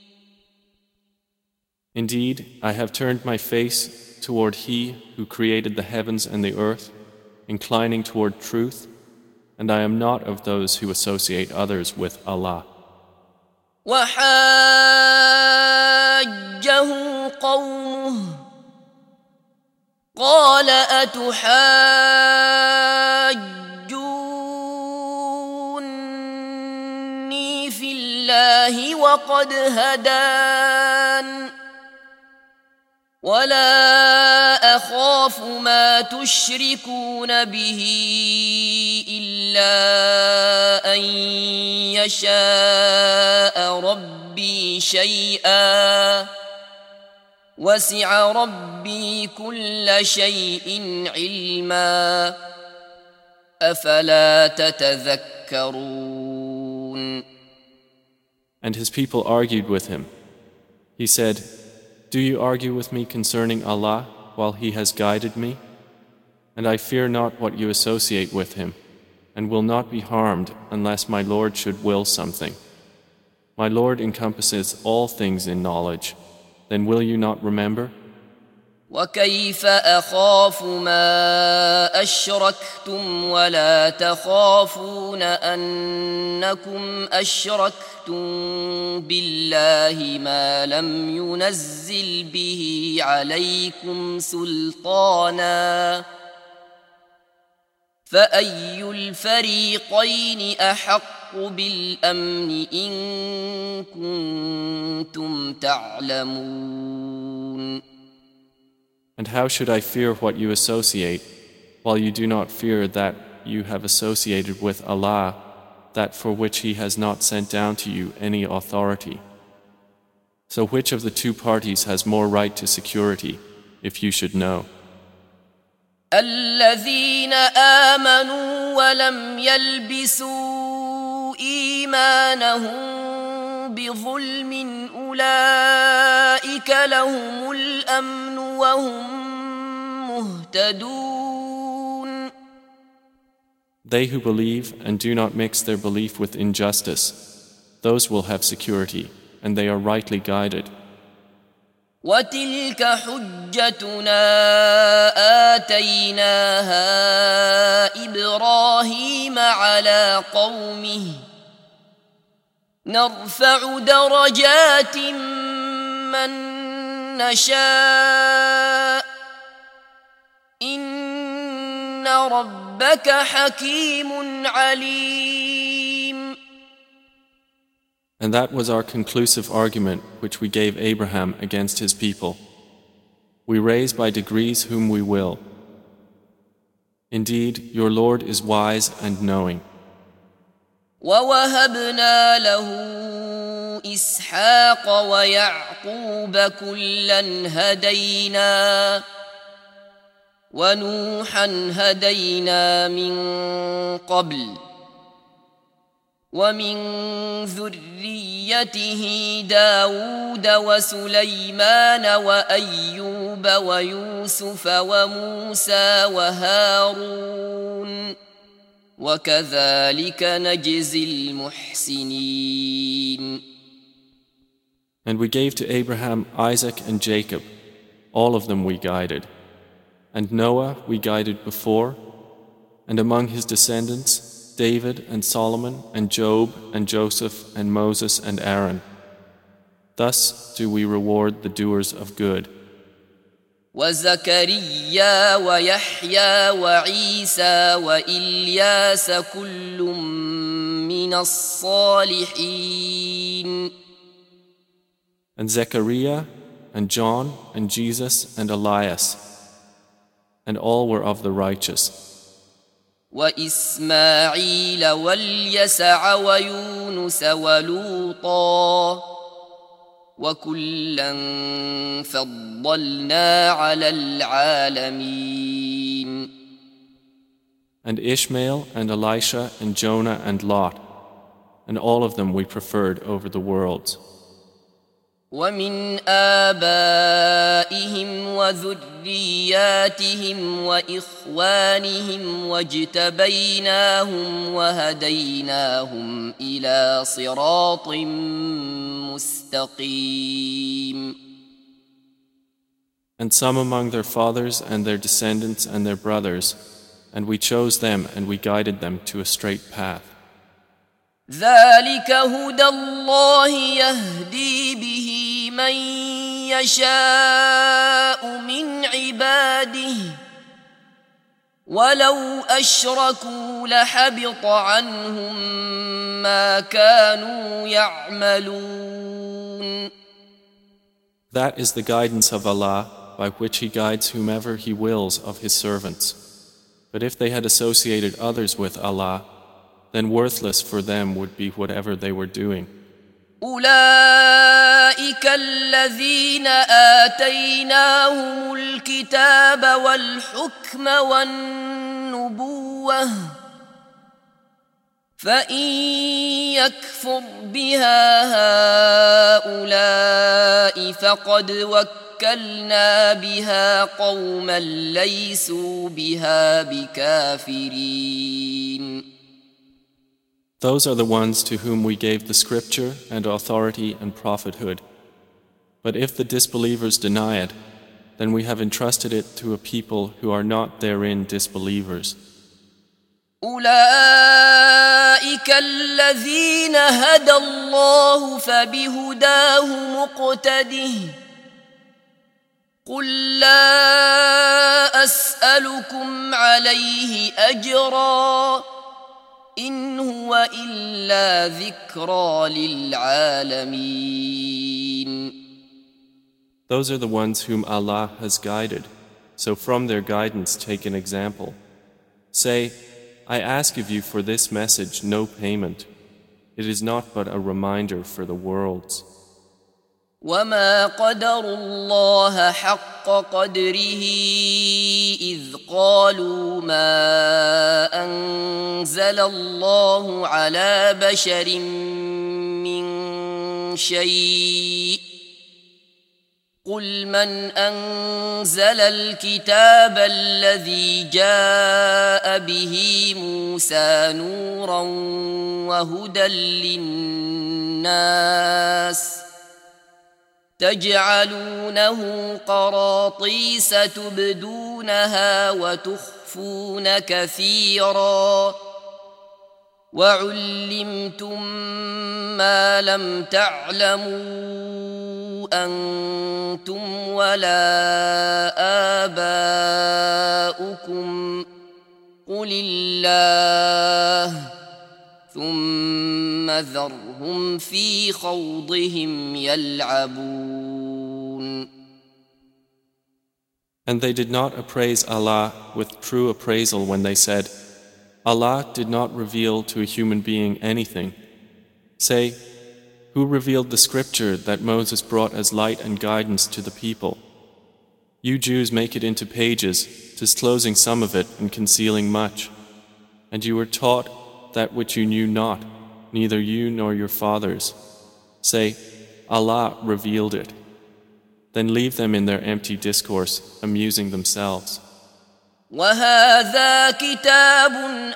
S2: Indeed, I have turned my face toward He who created the heavens and the earth, inclining toward truth, and I am not of those who associate others with Allah."
S1: وَحَاجَّهُ قَوْمُهُ قَالَ أَتُحَاجُّونِّي فِي اللَّهِ وَقَدْ هَدَانِ وَلَا أَخَافُ مَا تُشْرِكُونَ بِهِ إِلَّا أَن يَشَاءَ رَبِّي شَيْئًا وسع ربي كل شيء علما أفلا تتذكرون.
S2: And his people argued with him. He said, "Do you argue with me concerning Allah while He has guided me? And I fear not what you associate with Him, and will not be harmed unless my Lord should will something. My Lord encompasses all things in knowledge. Then will you not remember?"
S1: وكيف أخاف ما أشركتم ولا تخافون أنكم أشركتم بالله ما لم ينزل به عليكم سلطانا فأي الفريقين أحق بالأمن إن كنتم تعلمون.
S2: And how should I fear what you associate, while you do not fear that you have associated with Allah, that for which He has not sent down to you any authority? So which of the two parties has more right to security, if you should know?
S1: الذين آمنوا ولم يلبسوا إيمانهم بظلم أولئك لهم الأمن وهم مهتدون.
S2: They who believe and do not mix their belief with injustice, those will have security, and they are rightly guided.
S1: وتلك حجتنا آتيناها إبراهيم على قومه نرفع درجات من نشاء إن ربك حكيم عليم.
S2: And that was our conclusive argument which we gave Abraham against his people. We raise by degrees whom we will. Indeed, your Lord is wise and knowing.
S1: ووهبنا له إسحاق ويعقوب كلا هدينا ونوحا هدينا من قبل ومن ذريته داود وسليمان وأيوب ويوسف وموسى وهارون وكذلك نجزي المحسنين.
S2: And we gave to Abraham, Isaac and Jacob, all of them we guided. And Noah we guided before, and among his descendants David and Solomon and Job and Joseph and Moses and Aaron. Thus do we reward the doers of good.
S1: وزكريا ويحيى وعيسى وإلياس كل من الصالحين.
S2: And Zechariah and John and Jesus and Elias, and all were of the righteous.
S1: وإسماعيل واليسع ويونس ولوطا وكلا فضلنا على العالمين.
S2: And Ishmael and Elisha and Jonah and Lot, and all of them we preferred over the worlds.
S1: ومن آبائهم وذرياتهم وإخوانهم واجتبيناهم وهديناهم إلى صراط مستقيم.
S2: And some among their fathers and their descendants and their brothers, and we chose them and we guided them to a straight path.
S1: ذلك هدى الله يهدي به من يشاء من عباده ولو أشركوا لحبط عنهم ما كانوا يعملون.
S2: That is the guidance of Allah, by which He guides whomever He wills of His servants. But if they had associated others with Allah, then worthless for them would be whatever they were doing.
S1: أولئك الذين آتيناهم الكتاب والحكم والنبوة فإن يكفر بها هؤلاء فقد وكلنا بها قوما ليسوا بها بكافرين.
S2: Those are the ones to whom we gave the scripture and authority and prophethood. But if the disbelievers deny it, then we have entrusted it to a people who are not therein disbelievers.
S1: أولئك الذين هدى الله فبهداه مقتده قل لا أسألكم عليه أجرا إن هو إلا ذكرى للعالمين.
S2: Those are the ones whom Allah has guided, so from their guidance take an example. Say, I ask of you for this message no payment. It is not but a reminder for the worlds.
S1: وما قدروا الله حق قدره إذ قالوا ما أنزل الله على بشر من شيء قل من أنزل الكتاب الذي جاء به موسى نورا وهدى للناس تجعلونه قراطيس تبدونها وتخفون كثيرا وعلمتم ما لم تعلموا أنتم ولا آباؤكم قل الله ثم ذرهم في خوضهم يلعبون.
S2: And they did not appraise Allah with true appraisal when they said, Allah did not reveal to a human being anything. Say, who revealed the scripture that Moses brought as light and guidance to the people? You Jews make it into pages, disclosing some of it and concealing much. And you were taught that which you knew not, neither you nor your fathers. Say, Allah revealed it. Then leave them in their empty discourse, amusing themselves.
S1: وهذا كتاب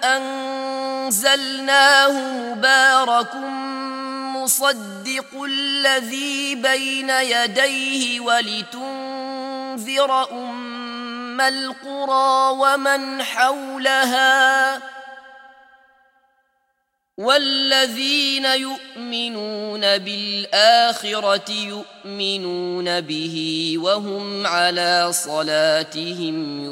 S1: أنزلناه مبارك مصدق الذي بين يديه ولتنذر أم القرى ومن حولها والذين يؤمنون بالآخرة يؤمنون به وهم على صلاتهم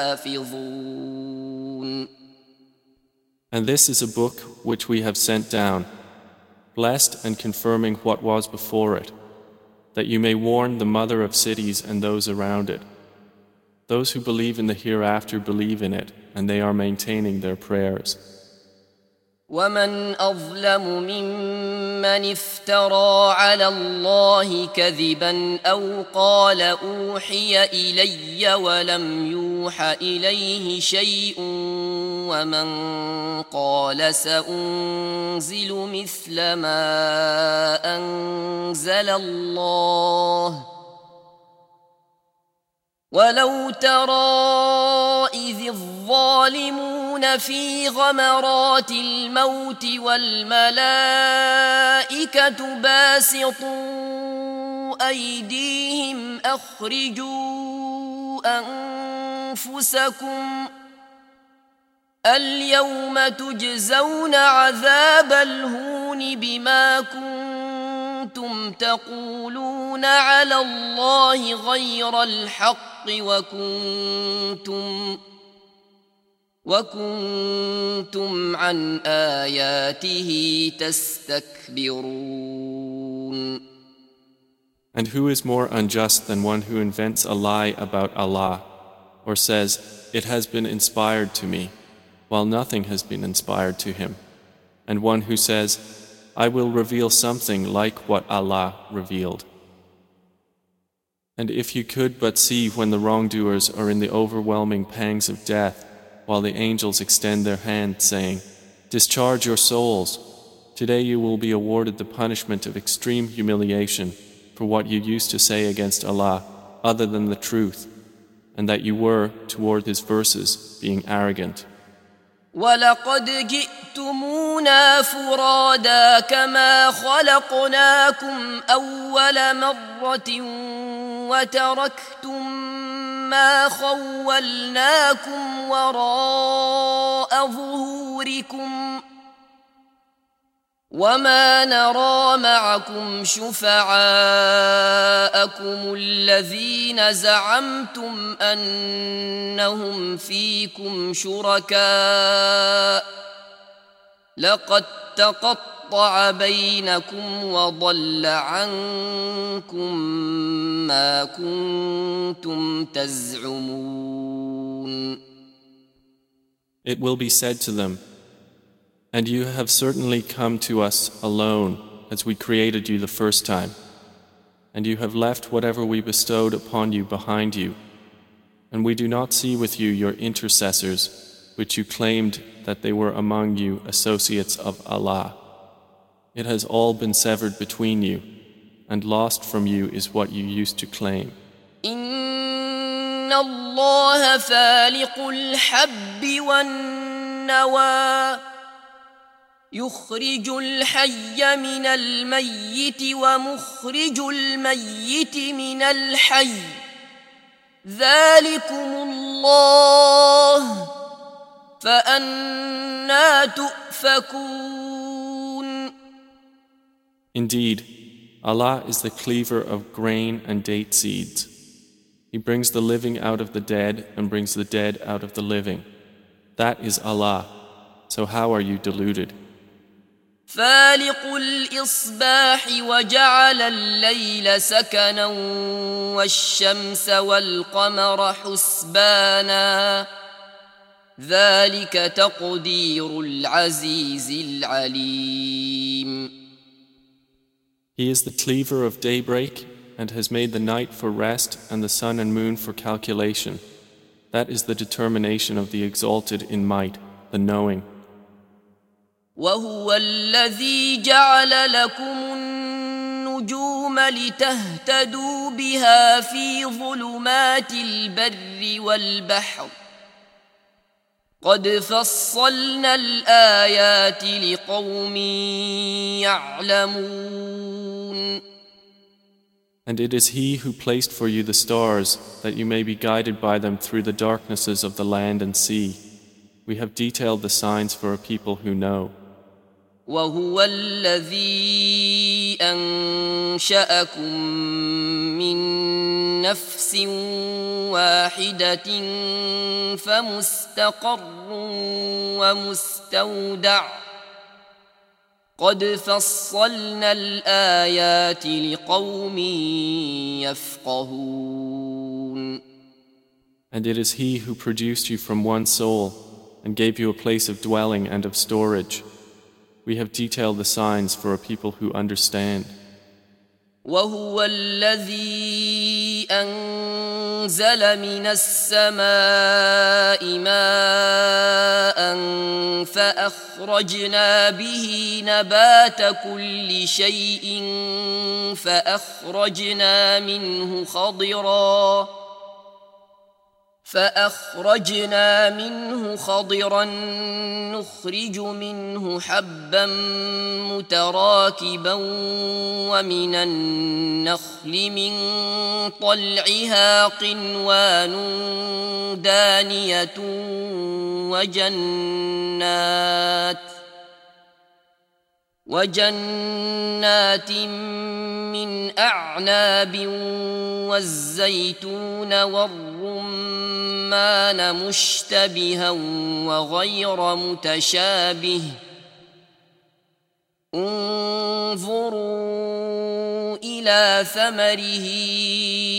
S1: يحافظون.
S2: And this is a book which we have sent down, blessed and confirming what was before it, that you may warn the mother of cities and those around it. Those who believe in the hereafter believe in it, and they are maintaining their prayers.
S1: ومن أظلم ممن افترى على الله كذبا أو قال أوحي إلي ولم يوح إليه شيء ومن قال سأنزل مثل ما أنزل الله ولو ترى إذ الظالمون في غمرات الموت والملائكة باسطوا أيديهم أخرجوا أنفسكم اليوم تجزون عذاب الهون بما كنتم تقولون على الله غير الحق وكنتم عن آياته تستكبرون.
S2: And who is more unjust than one who invents a lie about Allah, or says, "It has been inspired to me," while nothing has been inspired to him, and one who says, I will reveal something like what Allah revealed. And if you could but see when the wrongdoers are in the overwhelming pangs of death, while the angels extend their hand, saying, "Discharge your souls. Today you will be awarded the punishment of extreme humiliation for what you used to say against Allah other than the truth, and that you were, toward His verses, being arrogant."
S1: ولقد جئتمونا فرادا كما خلقناكم أول مرة وتركتم ما خولناكم وراء ظهوركم وما نرى معكم شفعاءكم الذين زعمتم أنهم فيكم شركاء لقد تقطع بينكم وضل عنكم ما كنتم تزعمون.
S2: It will be said to them, "And you have certainly come to us alone as we created you the first time, and you have left whatever we bestowed upon you behind you, and we do not see with you your intercessors, which you claimed that they were among you associates of Allah. It has all been severed between you, and lost from you is what you used to claim."
S1: إن الله فالق الحب والنوى يخرج الحي من الميت ومخرج الميت من الحي ذلكم الله فأنى تؤفكون.
S2: Indeed, Allah is the cleaver of grain and date seeds. He brings the living out of the dead and brings the dead out of the living. That is Allah. So how are you deluded?
S1: فالق الإصباح وجعل الليل سكنا والشمس والقمر حسبانا ذلك تقدير العزيز العليم.
S2: He is the cleaver of daybreak and has made the night for rest and the sun and moon for calculation. That is the determination of the exalted in might, the knowing.
S1: وهو الذي جعل لكم النجوم لتهتدوا بها في ظلمات البر والبحر قد فصلنا الآيات لقوم يعلمون.
S2: And it is He who placed for you the stars that you may be guided by them through the darknesses of the land and sea. We have detailed the signs for a people who know.
S1: وهو الذي أنشأكم من نفس واحدة فمستقر ومستودع قد فصلنا الآيات لقوم يفقهون.
S2: And it is He who produced you from one soul and gave you a place of dwelling and of storage. We have detailed the signs for a people who understand.
S1: وهو الذي أنزل من السماء ماء فأخرجنا به نبات كل شيء فأخرجنا منه خضرا نخرج منه حبا متراكبا ومن النخل من طلعها قنوان دانية وجنات من أعناب والزيتون والرمان مشتبها وغير متشابه انظروا إلى ثمره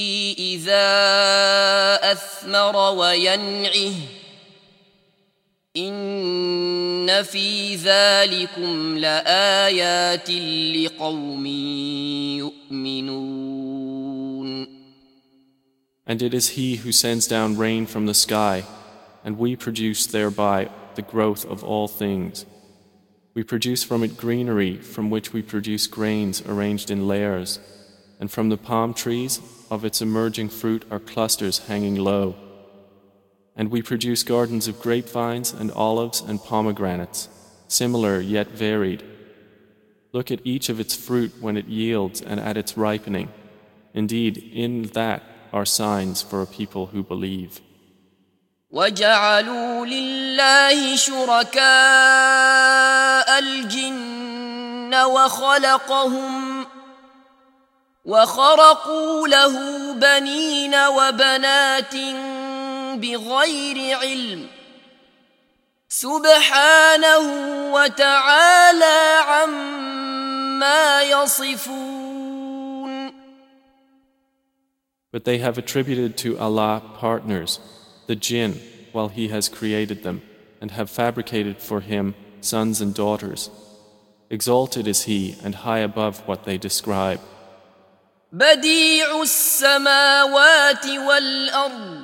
S1: إذا أثمر وينعه إن في ذلكم لآيات لقوم يؤمنون.
S2: And it is He who sends down rain from the sky, and we produce thereby the growth of all things. We produce from it greenery, from which we produce grains arranged in layers, and from the palm trees of its emerging fruit are clusters hanging low. And we produce gardens of grapevines and olives and pomegranates, similar yet varied. Look at each of its fruit when it yields and at its ripening. Indeed, in that are signs for a people who believe.
S1: وجعلوا لله شركاء الجن وخرقوا له بنين وبنات بغير علم سبحانه وتعالى عما يصفون.
S2: But they have attributed to Allah partners, the jinn, while He has created them, and have fabricated for Him sons and daughters. Exalted is He and high above what they describe.
S1: بديع السماوات والأرض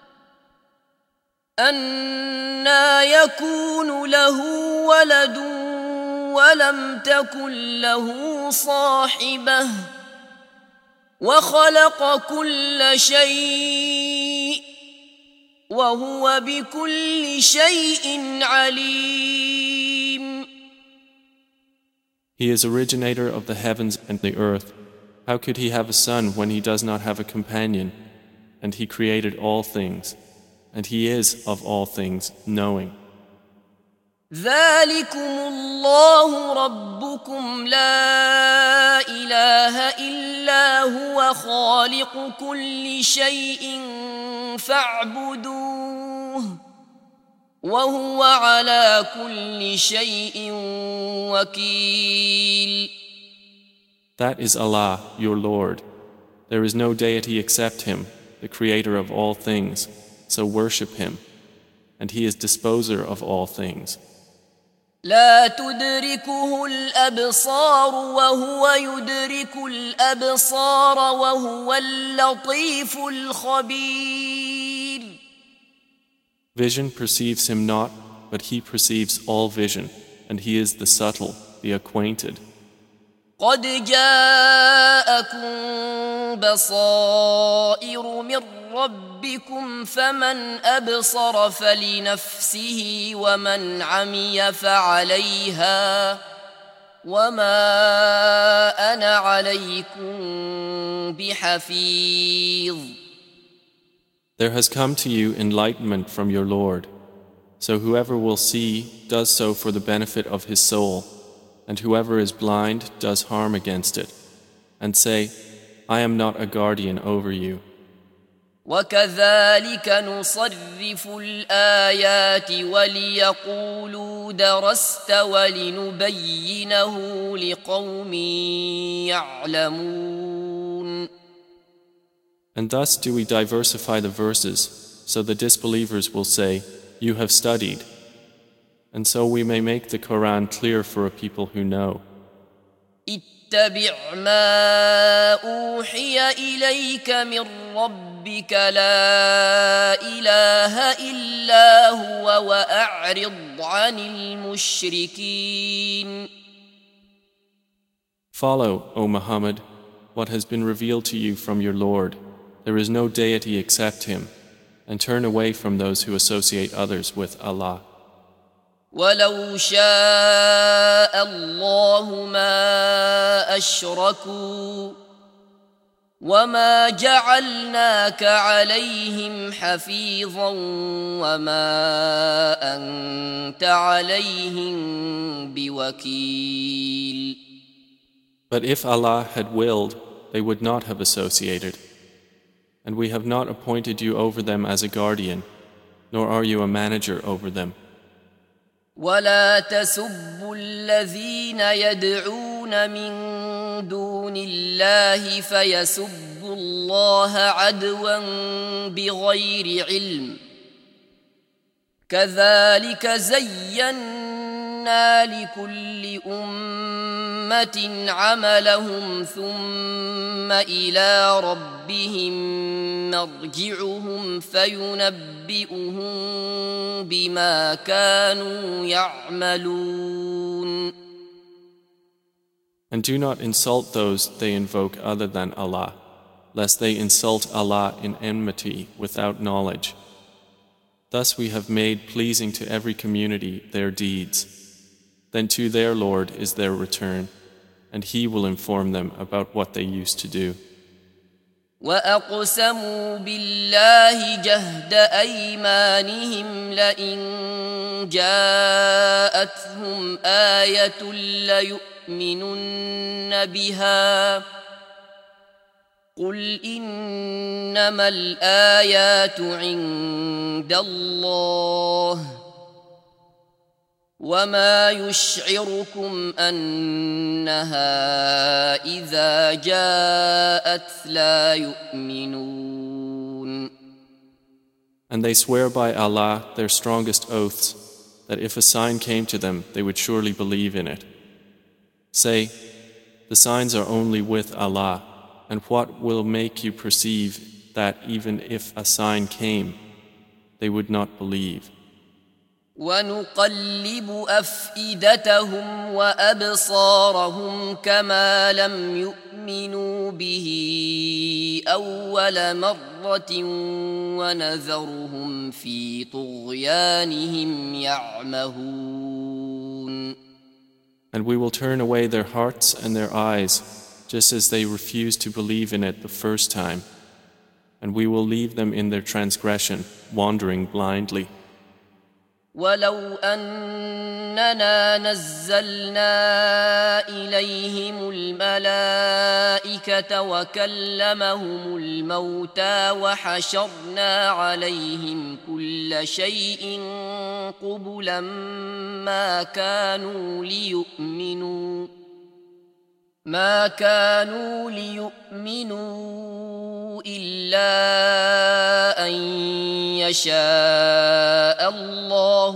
S1: أنى يكون له ولد ولم تكن له صاحبة وخلق كل شيء وهو بكل شيء عليم.
S2: He is originator of the heavens and the earth. How could He have a son when He does not have a companion? And He created all things, and He is of all things knowing.
S1: ذلكم الله ربكم لا إله إلا هو خالق كل شيء فاعبدوه وهو على كل شيء وكيل.
S2: That is Allah, your Lord. There is no deity except Him, the Creator of all things, so worship Him, and He is disposer of all things.
S1: لا تدركه الأبصار وهو يدرك الأبصار وهو اللطيف الخبير.
S2: Vision perceives Him not, but He perceives all vision, and He is the subtle, the acquainted.
S1: قد جاءكم بصائر من ربكم فمن أبصر فلنفسه ومن عمي فعليها وما أنا عليكم بحفيظ.
S2: There has come to you enlightenment from your Lord, so whoever will see does so for the benefit of his soul, and whoever is blind does harm against it. And say, I am not a guardian over you.
S1: وكذلك نصرف الآيات وليقولوا درست ولنبينه لقوم يعلمون.
S2: And thus do we diversify the verses, so the disbelievers will say, You have studied. And so we may make the Quran clear for a people who know.
S1: اتبع ما أوحي إليك من ربك لا إله إلا هو وأعرض عن المشركين.
S2: Follow, O Muhammad, what has been revealed to you from your Lord. There is no deity except Him, and turn away from those who associate others with Allah.
S1: ولو شاء الله ما أشركوا وما جعلناك عليهم حفيظا وما أنت عليهم بوكيل.
S2: But if Allah had willed, they would not have associated. And we have not appointed you over them as a guardian, nor are you a manager over them.
S1: ولا تسبوا الذين يدعون من دون الله فيسبوا الله عدوا بغير علم كذلك زينا لكل أمة عملهم ثم إلى ربهم مرجعهم فينبئهم بما كانوا يعملون.
S2: And do not insult those they invoke other than Allah, lest they insult Allah in enmity without knowledge. Thus we have made pleasing to every community their deeds. Then to their Lord is their return, and He will inform them about what they used to do.
S1: وأقسموا بالله جهد أيمانهم لئن جاءتهم آية ليؤمنن بها قل إنما الآيات عند الله وما يشعركم أنها إذا جاءت لا يؤمنون.
S2: And they swear by Allah their strongest oaths that if a sign came to them they would surely believe in it. Say, the signs are only with Allah, and what will make you perceive that even if a sign came, they would not believe?
S1: ونقلب أفئدتهم وأبصارهم كما لم يؤمنوا به أول مرة ونذرهم في طغيانهم يعمهون.
S2: And we will turn away their hearts and their eyes, just as they refused to believe in it the first time, and we will leave them in their transgression, wandering blindly.
S1: ولو أننا نزلنا إليهم الملائكة وكلمهم الموتى وحشرنا عليهم كل شيء قبلا ما كانوا ليؤمنوا إلا أن يشاء الله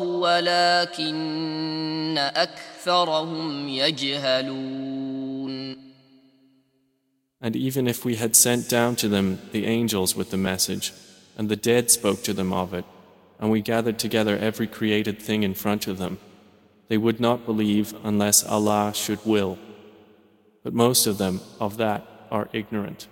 S1: ولكن أكثرهم يجهلون.
S2: And even if we had sent down to them the angels with the message, and the dead spoke to them of it, and we gathered together every created thing in front of them, they would not believe unless Allah should will. But most of them of that are ignorant.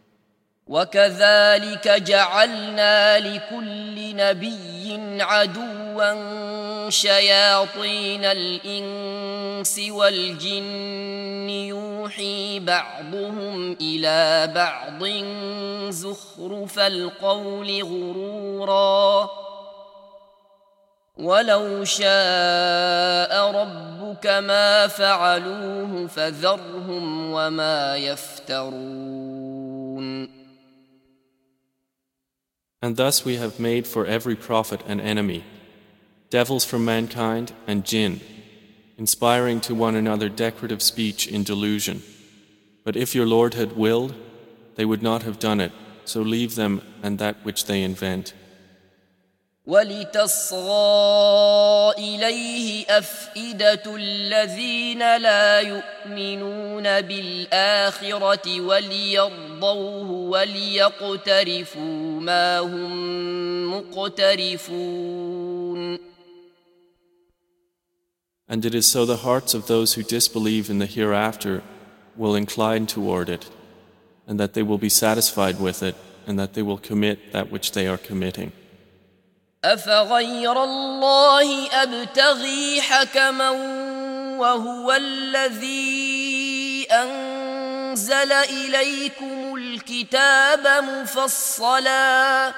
S1: وكذلك جعلنا لكل نبي عدوا شياطين الإنس والجن يوحي بعضهم إلى بعض زخرف القول غرورا ولو شاء ربك ما فعلوه فذرهم وما يفترون.
S2: And thus we have made for every prophet an enemy, devils from mankind and jinn, inspiring to one another decorative speech in delusion. But if your Lord had willed, they would not have done it, so leave them and that which they invent.
S1: وَلِتَصْغَىٰ إِلَيْهِ أَفْئِدَةُ الَّذِينَ لَا يُؤْمِنُونَ بِالْآخِرَةِ وَلِيَرْضَوْهُ وَلِيَقْتَرِفُوا مَا هُمْ مُقْتَرِفُونَ.
S2: And it is so the hearts of those who disbelieve in the hereafter will incline toward it, and that they will be satisfied with it, and that they will commit that which they are committing.
S1: أفغير الله أبتغي حكما وهو الذي أنزل إليكم الكتاب مفصلا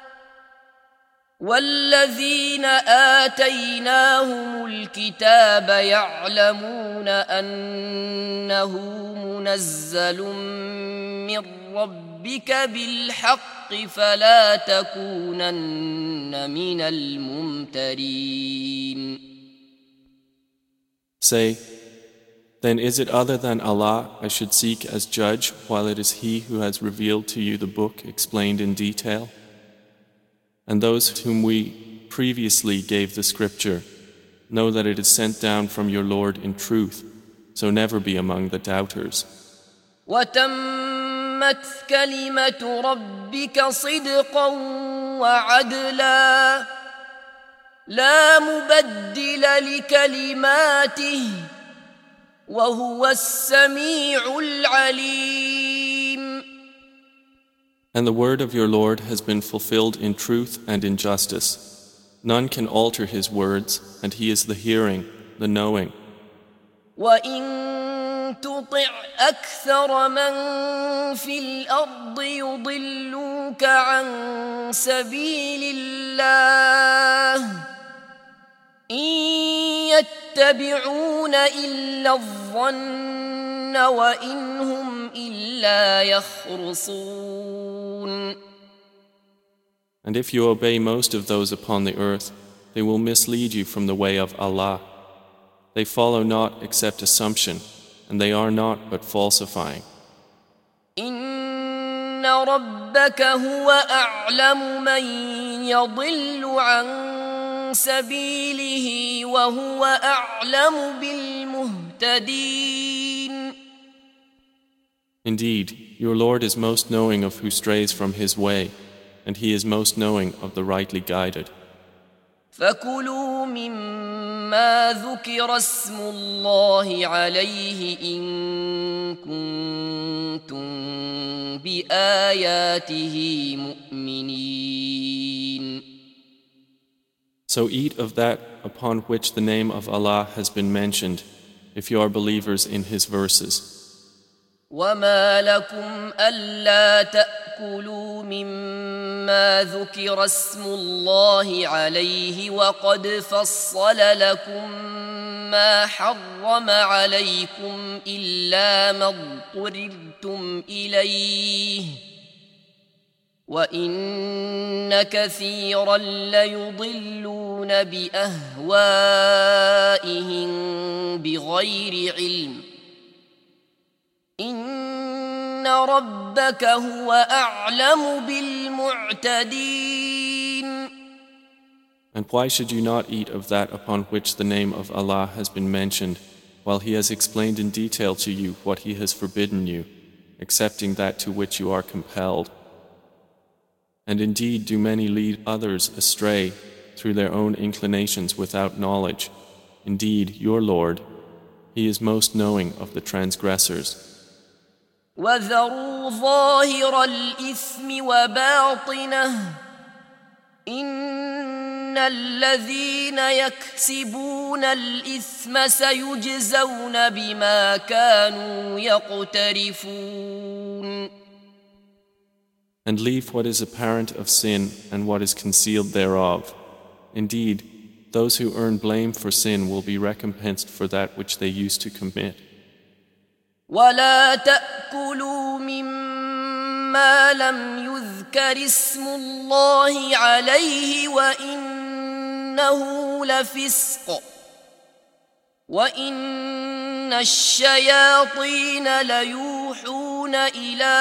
S1: والذين آتيناهم الكتاب يعلمون أنه منزل من ربك بالحق فلا تكونن من الممترين.
S2: Say, then is it other than Allah I should seek as judge while it is He who has revealed to you the book explained in detail? And those whom we previously gave the scripture, know that it is sent down from your Lord in truth, so never be among the doubters.
S1: وتمت كلمة ربك صدقا وعدلا لا مبدل لكلماته وهو السميع العليم.
S2: And the word of your Lord has been fulfilled in truth and in justice. None can alter his words, and he is the hearing, the knowing.
S1: وَإِن تُطِعْ أَكْثَرَ مَن فِي الْأَرْضِ يُضِلُّوكَ عَن سَبِيلِ اللَّهِ إِن يَتَّبِعُونَ إِلَّا الظَّنَّ وَإِنْ هُمْ إِلَّا يَخْرُصُونَ.
S2: And if you obey most of those upon the earth, they will mislead you from the way of Allah. They follow not except assumption, and they are not but falsifying.
S1: إِنَّ رَبَّكَ هُوَ أَعْلَمُ مَن يَضِلُّ عَن سَبِيلِهِ وَهُوَ أَعْلَمُ بِالْمُهْتَدِينَ.
S2: Indeed, your Lord is most knowing of who strays from his way, and he is most knowing of the rightly guided.
S1: فَكُلُوا مِمَّا ذُكِرَ اسْمُ اللَّهِ عَلَيْهِ إِن كُنتُم بِآيَاتِهِ مُؤْمِنِينَ.
S2: So eat of that upon which the name of Allah has been mentioned, if you are believers in his verses.
S1: وَمَا لَكُمْ أَلَّا تَأْكُلُوا مِمَّا ذُكِرَ اسْمُ اللَّهِ عَلَيْهِ وَقَدْ فَصَّلَ لَكُم مَّا حَرَّمَ عَلَيْكُمْ إِلَّا مَا اضْطُرِرْتُمْ إِلَيْهِ وَإِنَّ كَثِيرًا لَّيُضِلُّونَ بِأَهْوَائِهِم بِغَيْرِ عِلْمٍ إِنَّ رَبَّكَ هُوَ أَعْلَمُ بِالْمُعْتَدِينَ.
S2: And why should you not eat of that upon which the name of Allah has been mentioned, while he has explained in detail to you what he has forbidden you, excepting that to which you are compelled? And indeed do many lead others astray through their own inclinations without knowledge. Indeed, your Lord, he is most knowing of the transgressors.
S1: وَذَرُوا ظَاهِرَ الْإِثْمِ وَبَاطِنَهُ إِنَّ الَّذِينَ يَكْسِبُونَ الْإِثْمَ سَيُجْزَوْنَ بِمَا كَانُوا يَقْتَرِفُونَ.
S2: And leave what is apparent of sin and what is concealed thereof. Indeed, those who earn blame for sin will be recompensed for that which they used to commit.
S1: وَلَا تَأْكُلُوا مِمَّا لَمْ يُذْكَرِ اسْمُ اللَّهِ عَلَيْهِ وَإِنَّهُ لَفِسْقٌ وَإِنَّ الشَّيَاطِينَ لَيُوحُونَ إِلَىٰ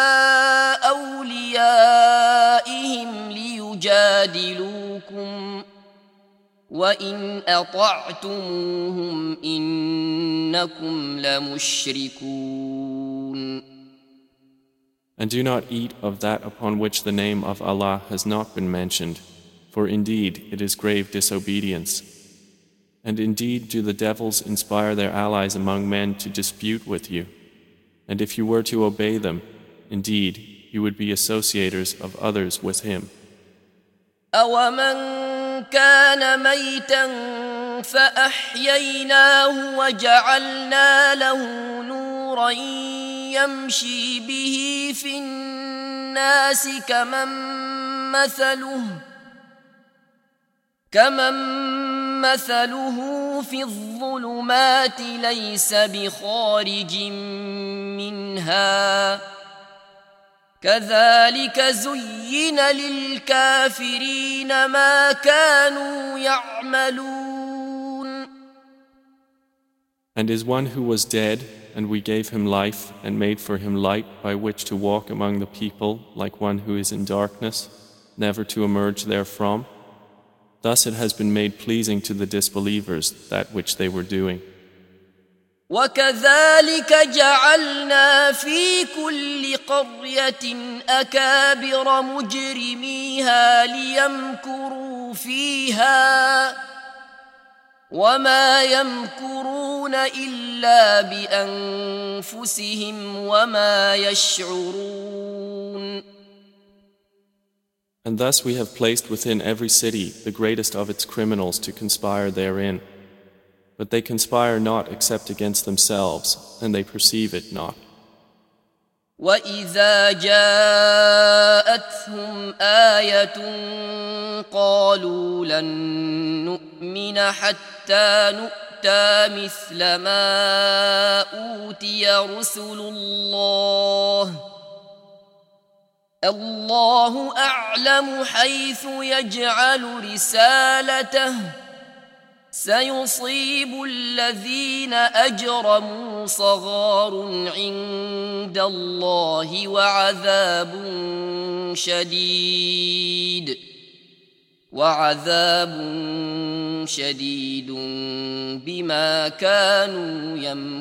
S1: أَوْلِيَائِهِمْ لِيُجَادِلُوكُمْ وَإِنْ أَطَعْتُمُوهُمْ إِنَّكُمْ لَمُشْرِكُونَ.
S2: And do not eat of that upon which the name of Allah has not been mentioned, for indeed it is grave disobedience. And indeed do the devils inspire their allies among men to dispute with you. And if you were to obey them, indeed you would be associators of others with him.
S1: أَوَمَنْ كَانَ مَيْتًا فَأَحْيَيْنَاهُ وَجَعَلْنَا لَهُ نُورًا يَمْشِي بِهِ فِي النَّاسِ كَمَن مَّثَلُهُ فِي الظُّلُمَاتِ لَيْسَ بِخَارِجٍ مِّنْهَا كَذَلِكَ زُيِّنَ لِلْكَافِرِينَ مَا كَانُوا يَعْمَلُونَ.
S2: And is one who was dead, and we gave him life and made for him light by which to walk among the people like one who is in darkness, never to emerge therefrom? Thus it has been made pleasing to the disbelievers that which they were doing.
S1: وكذلك جعلنا في كل قرية أكابر مجرميها ليمكروا فيها وما يمكرون إلا بأنفسهم وما يشعرون.
S2: And thus we have placed within every city the greatest of its criminals to conspire therein. But they conspire not except against themselves, and they perceive it not.
S1: وَإِذَا جَاءَتْهُمْ آيَةٌ قَالُوا لَن نُّؤْمِنَ حَتَّى نُؤْتَىٰ مِثْلَ مَا أُوتِيَ رُسُلُ اللَّهُ أَعْلَمُ حَيْثُ يَجْعَلُ رِسَالَتَهُ سيصيب الذين أجرموا صغار عند الله وعذاب شديد بما كانوا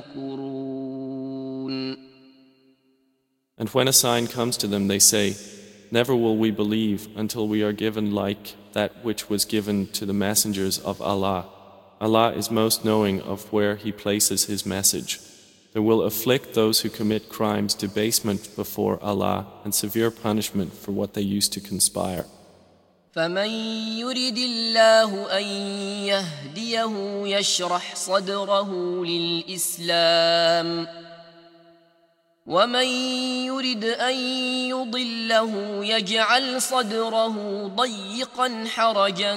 S1: يمكرون.
S2: And when a sign comes to them, they say, "Never will we believe until we are given like that which was given to the messengers of Allah. Allah is most knowing of where He places His message. They will afflict those who commit crimes debasement before Allah and severe punishment for what they used to conspire."
S1: فمن يرد الله أن يهديه يشرح صدره للإسلام ومن يرد أن يضله يجعل صدره ضيقا حرجا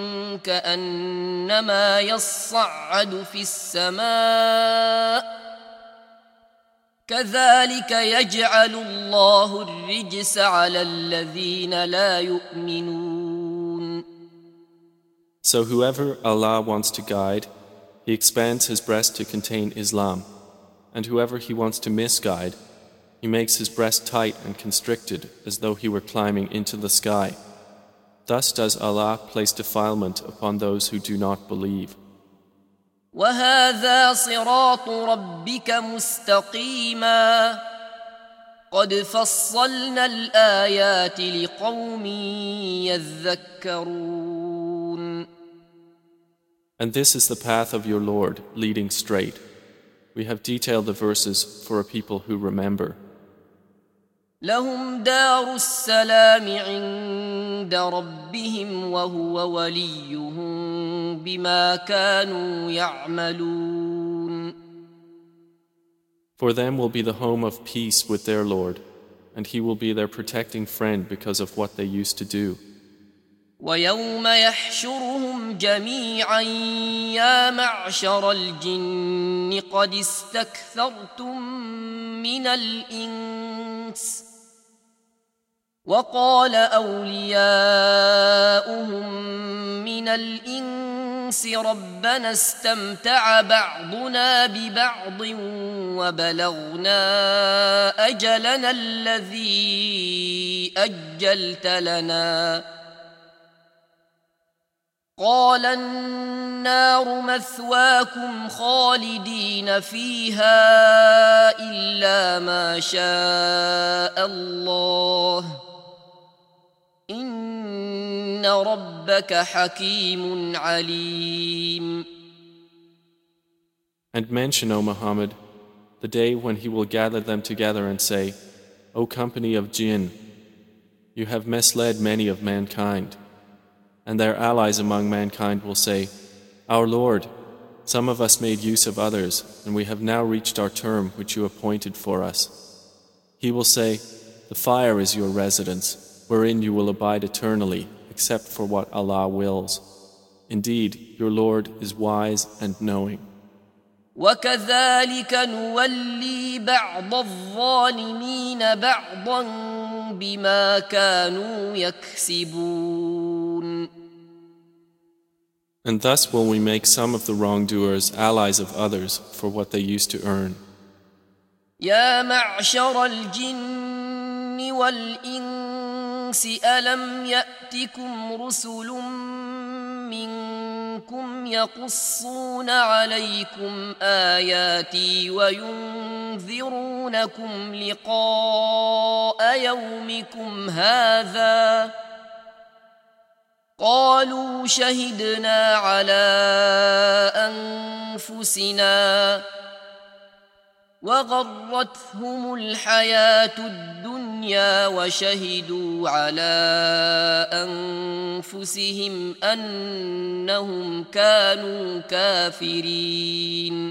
S1: كأنما يصعد في السماء كذلك يجعل الله الرجس على الذين لا يؤمنون.
S2: So whoever Allah wants to guide, He expands his breast to contain Islam. And whoever He wants to misguide, He makes his breast tight and constricted as though he were climbing into the sky. Thus does Allah place defilement upon those who do not believe.
S1: وَهَذَا صِرَاطُ رَبِّكَ مُسْتَقِيمًا قَدْ فَصَّلْنَا الْآيَاتِ لِقَوْمٍ يَذَّكَّرُونَ.
S2: And this is the path of your Lord, leading straight. We have detailed the verses for a people who remember.
S1: لهم دار السلام عند ربهم وهو وليهم بما كانوا يعملون.
S2: For them will be the home of peace with their Lord, and He will be their protecting friend because of what they used to do.
S1: ويوم يحشرهم جميعا يا معشر الجن قد استكثرتم من الإنس وقال أولياؤهم من الإنس ربنا استمتع بعضنا ببعض وبلغنا أجلنا الذي أجلت لنا قال النار مثواكم خالدين فيها إلا ما شاء الله إن ربك حكيم عليم.
S2: And mention, O Muhammad, the day when He will gather them together and say, O company of jinn, you have misled many of mankind. And their allies among mankind will say, Our Lord, some of us made use of others, and we have now reached our term which you appointed for us. He will say, The fire is your residence, wherein you will abide eternally, except for what Allah wills. Indeed, your Lord is wise and knowing.
S1: وكذلك نولي بعض الظالمين بعضا بما كانوا يكسبون.
S2: And thus will we make some of the wrongdoers allies of others for what they used to earn.
S1: يا معشر الجن والإنس ألم يأتكم رسل يقصون عليكم آياتي وينذرونكم لقاء يومكم هذا قالوا شهدنا على أنفسنا وغرتهم الحياة الدنيا وشهدوا على أنفسهم أنهم كانوا كافرين.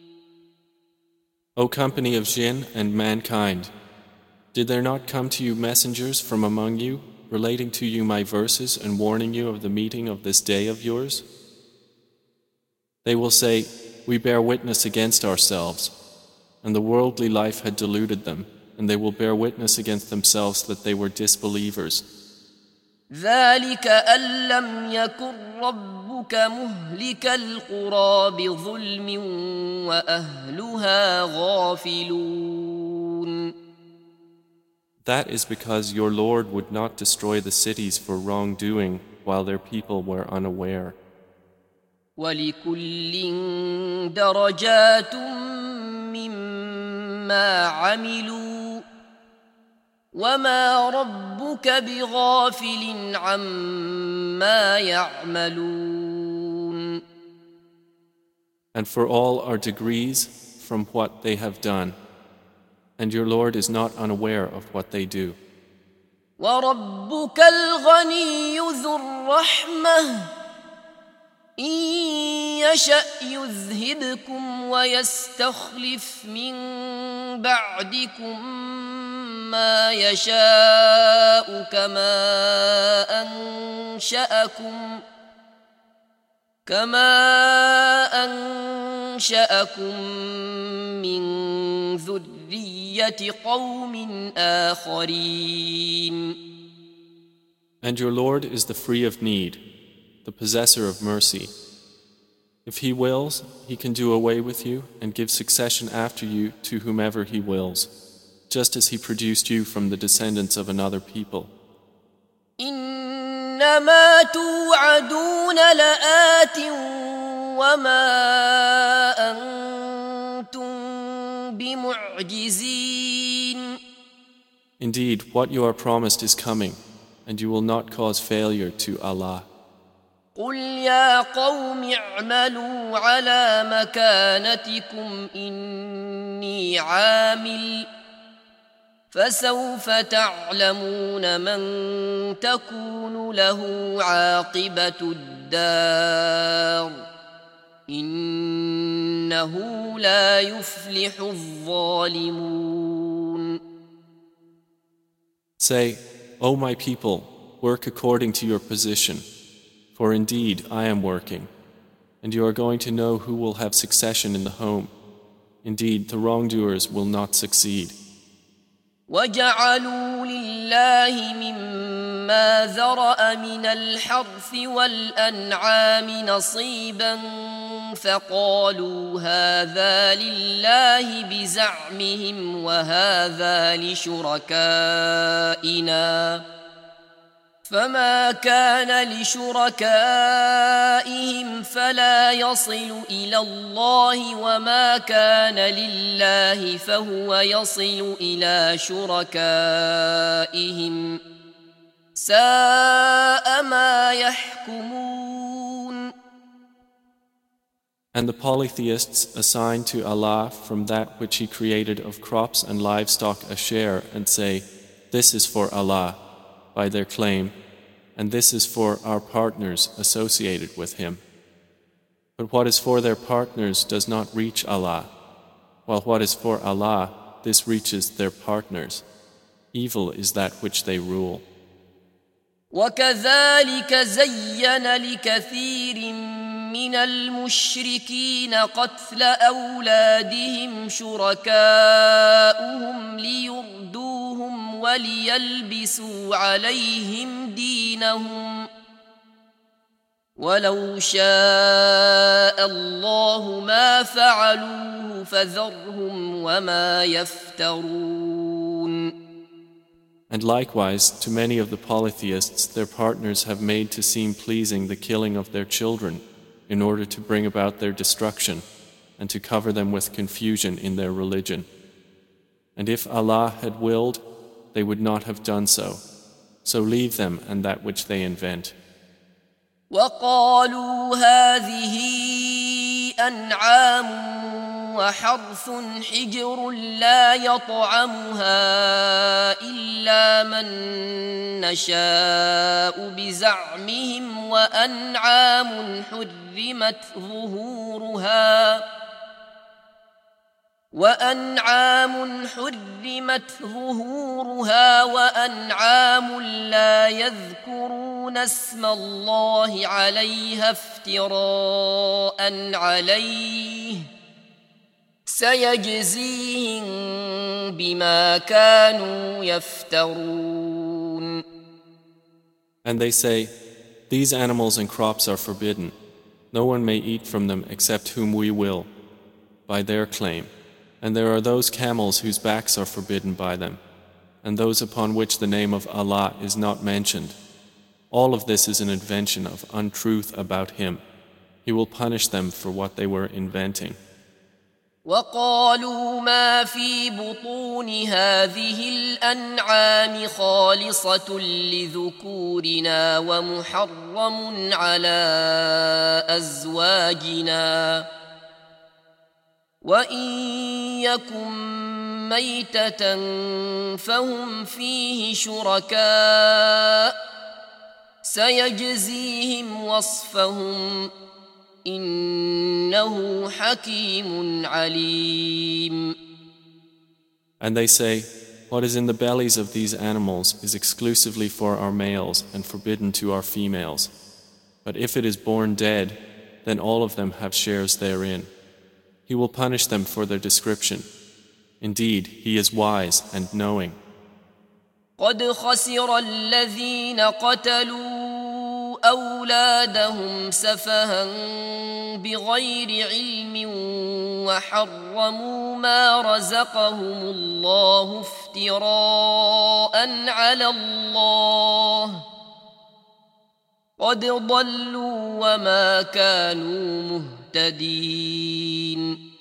S2: O company of jinn and mankind, did there not come to you messengers from among you, relating to you my verses and warning you of the meeting of this day of yours? They will say, we bear witness against ourselves, and the worldly life had deluded them, and they will bear witness against themselves that they were disbelievers.
S1: ذلك أن لم يكن ربك مهلك القرى بظلم وأهلها غافلون.
S2: That is because your Lord would not destroy the cities for wrongdoing while their people were unaware.
S1: وَلِكُلٍّ دَرَجَاتٌ مِّمَّا عَمِلُوا وَمَا رَبُّكَ بِغَافِلٍ عَمَّا يَعْمَلُونَ.
S2: And for all are degrees from what they have done, and your Lord is not unaware of what they do.
S1: وَرَبُّكَ الْغَنِيُّ ذُو الرَّحْمَةِ إِن يَشَأْ يُذْهِبْكُمْ وَيَسْتَخْلِفْ مِن بَعْدِكُم مَّا يَشَاءُ كَمَا أَنشَأَكُم مِّن ذُرِّيَّةِ قَوْمٍ آخَرِينَ.
S2: And your Lord is the free of need, the possessor of mercy. If He wills, He can do away with you and give succession after you to whomever He wills, just as He produced you from the descendants of another people.
S1: إنما توعدون لآت وما أنتم بمعجزين.
S2: Indeed, what you are promised is coming, and you will not cause failure to Allah.
S1: قل يا قوم اعملوا على مكانتكم إني عامل فسوف تعلمون من تكون له عاقبة الدار إنه لا يفلح الظالمون.
S2: Say, O my people, work according to your position, for indeed I am working, and you are going to know who will have succession in the home. Indeed, the wrongdoers will not succeed.
S1: وَجَعَلُوا لِلَّهِ مِمَّا ذَرَأَ مِنَ الْحَرْثِ وَالْأَنْعَامِ نَصِيبًا فَقَالُوا هَذَا لِلَّهِ بِزَعْمِهِمْ وَهَذَا لِشُرَكَائِنَا فما كان لشركائهم فلا يصل إلى الله وما كان لله فهو يصل إلى شركائهم ساء ما يحكمون.
S2: And the polytheists assign to Allah from that which He created of crops and livestock a share and say, this is for Allah, by their claim, and this is for our partners associated with Him. But what is for their partners does not reach Allah, while what is for Allah, this reaches their partners. Evil is that which they rule.
S1: وَكَذَلِكَ زَيَّنَ لِكَثِيرٍ مِّنَ الْمُشْرِكِينَ قَتْلَ أَوْلَادِهِمْ شُرَكَاؤُهُمْ لِيُرْدُوهُمْ وَلِيَلْبِسُوا عَلَيْهِمْ دِينَهُمْ وَلَوْ شَاءَ اللَّهُ مَا فَعَلُوهُ فَذَرْهُمْ وَمَا يَفْتَرُونَ.
S2: And likewise, to many of the polytheists, their partners have made to seem pleasing the killing of their children, in order to bring about their destruction and to cover them with confusion in their religion. And if Allah had willed, they would not have done so. So leave them and that which they invent.
S1: وقالوا هذه أنعام وحرث حجر لا يطعمها إلا من نشاء بزعمهم وأنعام حرمت ظهورها وأنعام لا يذكرون اسم الله عليها افتراء عليه سيجزيهم بما كانوا يفترون.
S2: And they say, these animals and crops are forbidden. No one may eat from them except whom we will, by their claim. And there are those camels whose backs are forbidden by them, and those upon which the name of Allah is not mentioned. All of this is an invention of untruth about Him. He will punish them for what they were inventing.
S1: وقالوا ما في بطون هذه الأنعام خالصة لذكورنا ومحرم على أزواجنا وإن يكن ميتة فهم فيه شركاء سيجزيهم وصفهم إنه حكيم عليم.
S2: And they say, what is in the bellies of these animals is exclusively for our males and forbidden to our females. But if it is born dead, then all of them have shares therein. He will punish them for their description. Indeed, He is wise and knowing.
S1: قد خسر الذين قتلوا أولادهم سفها بغير علم وحرموا ما رزقهم الله افتراء على الله قد ضلوا وما كانوا مهتدين.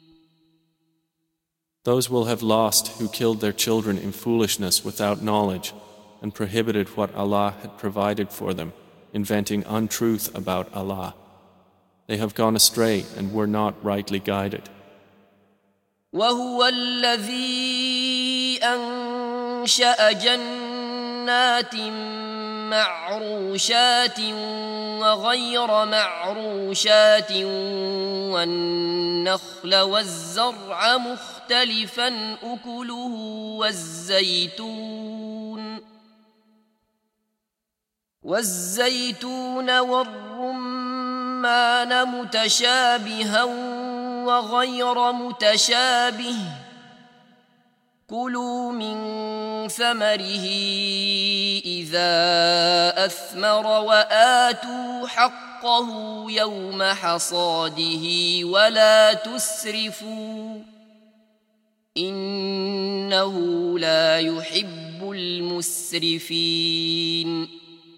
S2: Those will have lost who killed their children in foolishness without knowledge and prohibited what Allah had provided for them, inventing untruth about Allah. They have gone astray and were not rightly guided.
S1: وهو الذي أنشأ جنات معروشات وغير معروشات والنخل والزرع مختلفا أكله والزيتون والرمان متشابها وغير متشابه كلوا من ثمره إذا أثمر وآتوا حقه يوم حصاده ولا تسرفوا إنه لا يحب المسرفين.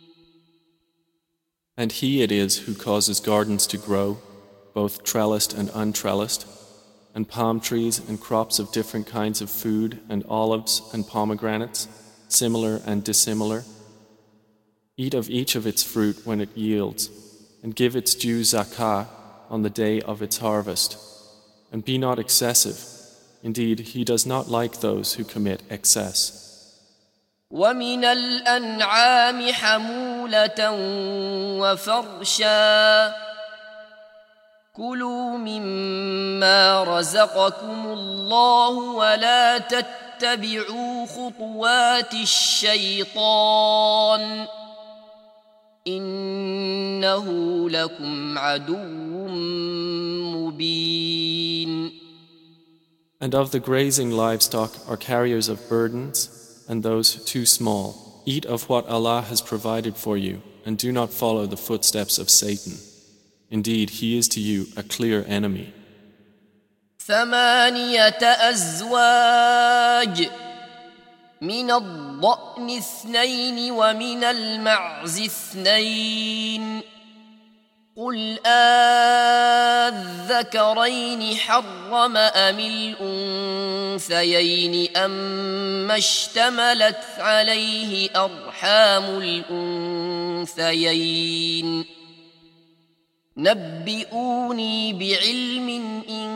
S2: And He it is who causes gardens to grow, both trellised and untrellised, and palm trees and crops of different kinds of food and olives and pomegranates, similar and dissimilar. Eat of each of its fruit when it yields, and give its due zakah on the day of its harvest. And be not excessive. Indeed, He does not like those who commit excess.
S1: ومن الأنعام حمولة وفرشا كلوا مما رزقكم الله ولا تتبعوا خطوات الشيطان إنه لكم عدو مبين.
S2: And of the grazing livestock are carriers of burdens and those too small. Eat of what Allah has provided for you and do not follow the footsteps of Satan. Indeed, he is to you a clear enemy.
S1: 8 أزواج من الضأن 2 ومن المعز 2 قل أذكرين حرم أم الأنثيين أما اشتملت عليه أرحام الأنثيين نبئوني بعلم إن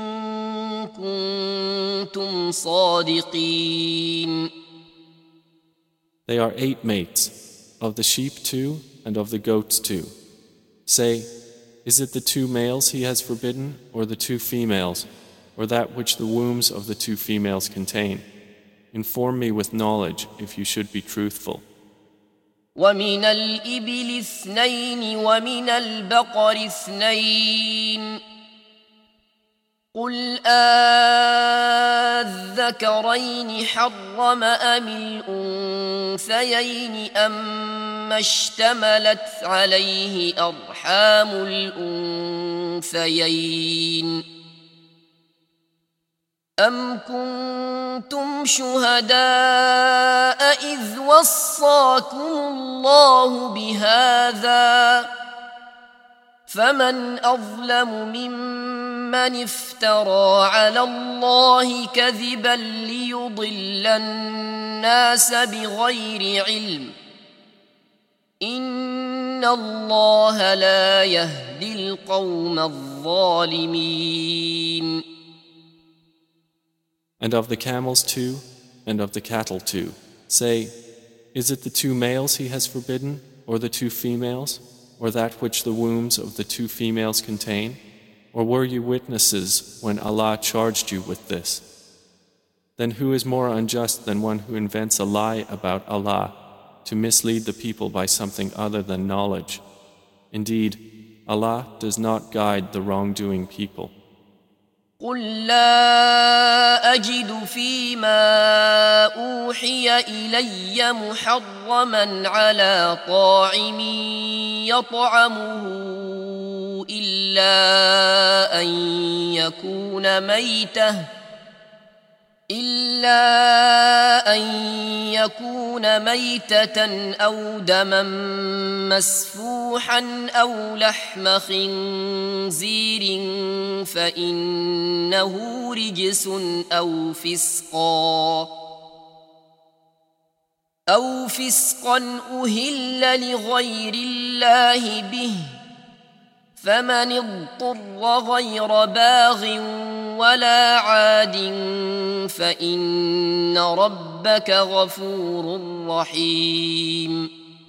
S1: كنتم صادقين.
S2: They are 8 mates, of the sheep 2 and of the goats 2. Say, is it the 2 males he has forbidden, or the 2 females, or that which the wombs of the 2 females contain? Inform me with knowledge if you should be truthful.
S1: ومن الإبل 2 ومن البقر 2 قل أذكرين حرم أم الأنثيين أما اشتملت عليه أرحام الأنثيين أم كنتم شهداء إذ وصاكم الله بهذا فمن أظلم ممن افترى على الله كذبا ليضل الناس بغير علم إن الله لا يهدي القوم الظالمين.
S2: And of the camels 2 and of the cattle 2, say, is it the 2 males he has forbidden, or the 2 females, or that which the wombs of the 2 females contain? Or were you witnesses when Allah charged you with this? Then who is more unjust than one who invents a lie about Allah to mislead the people by something other than knowledge? Indeed, Allah does not guide the wrongdoing people.
S1: قل لا أجد فيما أوحي إلي محرما على طاعم يطعمه إلا أن يكون ميتة أو دما مسفوحا أو لحم خنزير فإنه رجس أو فسقا أهل لغير الله به فمن اضطر غير باغ ولا عاد فإن ربك غفور رحيم.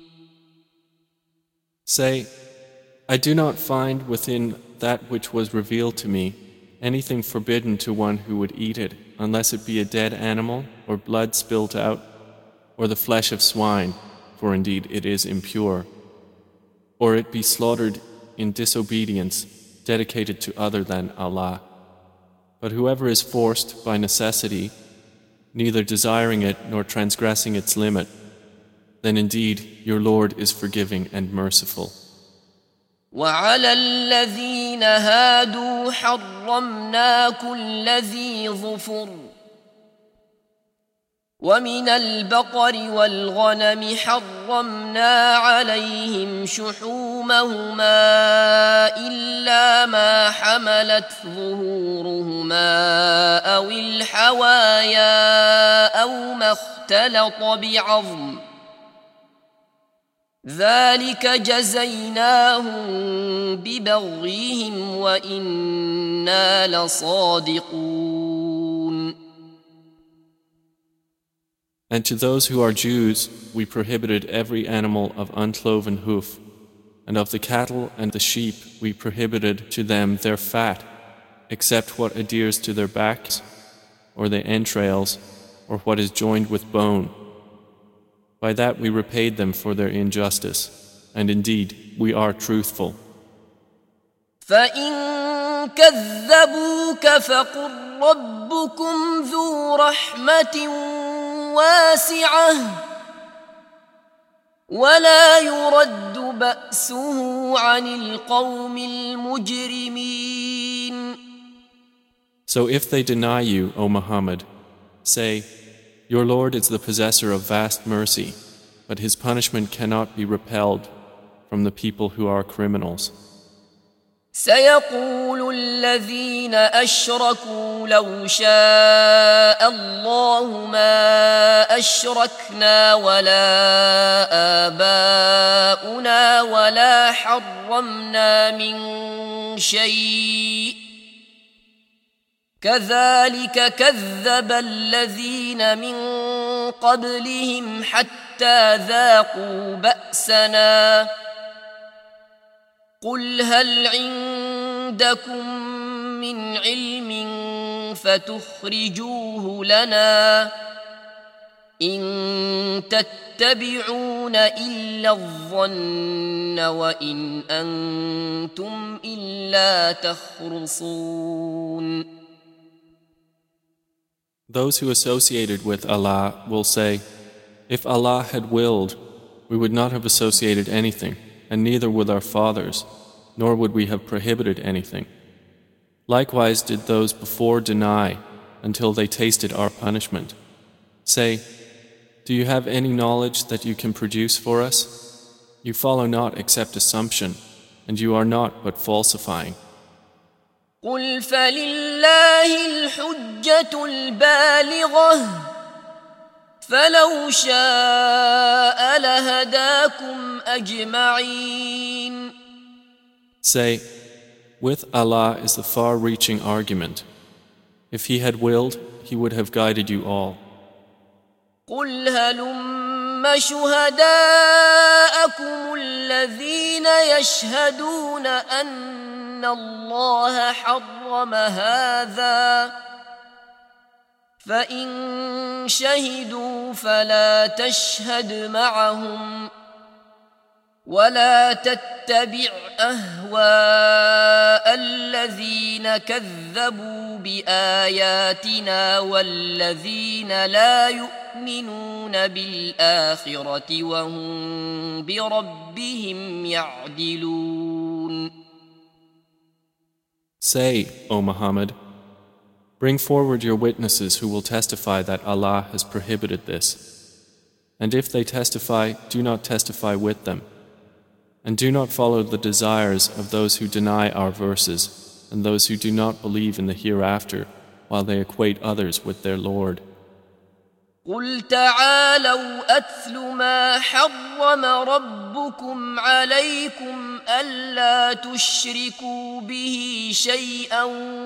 S2: Say, I do not find within that which was revealed to me anything forbidden to one who would eat it, unless it be a dead animal, or blood spilt out, or the flesh of swine, for indeed it is impure, or it be slaughtered in disobedience, dedicated to other than Allah. But whoever is forced by necessity, neither desiring it nor transgressing its limit, then indeed your Lord is forgiving and merciful.
S1: وعلى الذين هادوا حرمنا كل ذي ظفر ومن البقر والغنم حرمنا عليهم شحومهما إلا ما حملت ظهورهما أو الحوايا أو ما اختلط بعظم ذلك جزيناهم ببغيهم وإنا لصادقون.
S2: And to those who are Jews, we prohibited every animal of uncloven hoof, and of the cattle and the sheep we prohibited to them their fat, except what adheres to their backs, or the entrails, or what is joined with bone. By that we repaid them for their injustice, and indeed we are truthful.
S1: فإن كذبوك فقل ربكم ذو رحمة واسعة ولا يرد بأسه عن القوم المجرمين.
S2: So if they deny you, O Muhammad, say, your Lord is the possessor of vast mercy, but his punishment cannot be repelled from the people who are criminals.
S1: سيقول الذين أشركوا لو شاء الله ما أشركنا ولا آباؤنا ولا حرمنا من شيء كذلك كذب الذين من قبلهم حتى ذاقوا بأسنا قل هل عندكم من علم فتخرجوه لنا إن تتبعون إلا الظن وإن أنتم إلا تخرصون.
S2: Those who associated with Allah will say, if Allah had willed, we would not have associated anything, and neither would our fathers, nor would we have prohibited anything. Likewise did those before deny until they tasted our punishment. Say, do you have any knowledge that you can produce for us? You follow not except assumption, and you are not but falsifying.
S1: قل فلله الحجة البالغة فلو شاء لهداكم أجمعين.
S2: Say, with Allah is the far-reaching argument. If He had willed, He would have guided you all.
S1: قل هلم شهداءكم الذين يشهدون أن الله حرم هذا فإن شهدوا فلا تشهد معهم ولا تتبع أهواء الذين كذبوا بآياتنا والذين لا يؤمنون بالآخرة وهم بربهم يعدلون.
S2: Say, O Muhammad, bring forward your witnesses who will testify that Allah has prohibited this. And if they testify, do not testify with them. And do not follow the desires of those who deny our verses and those who do not believe in the hereafter while they equate others with their Lord.
S1: قل تعالوا أتل ما حرم ربكم عليكم ألا تشركوا به شيئا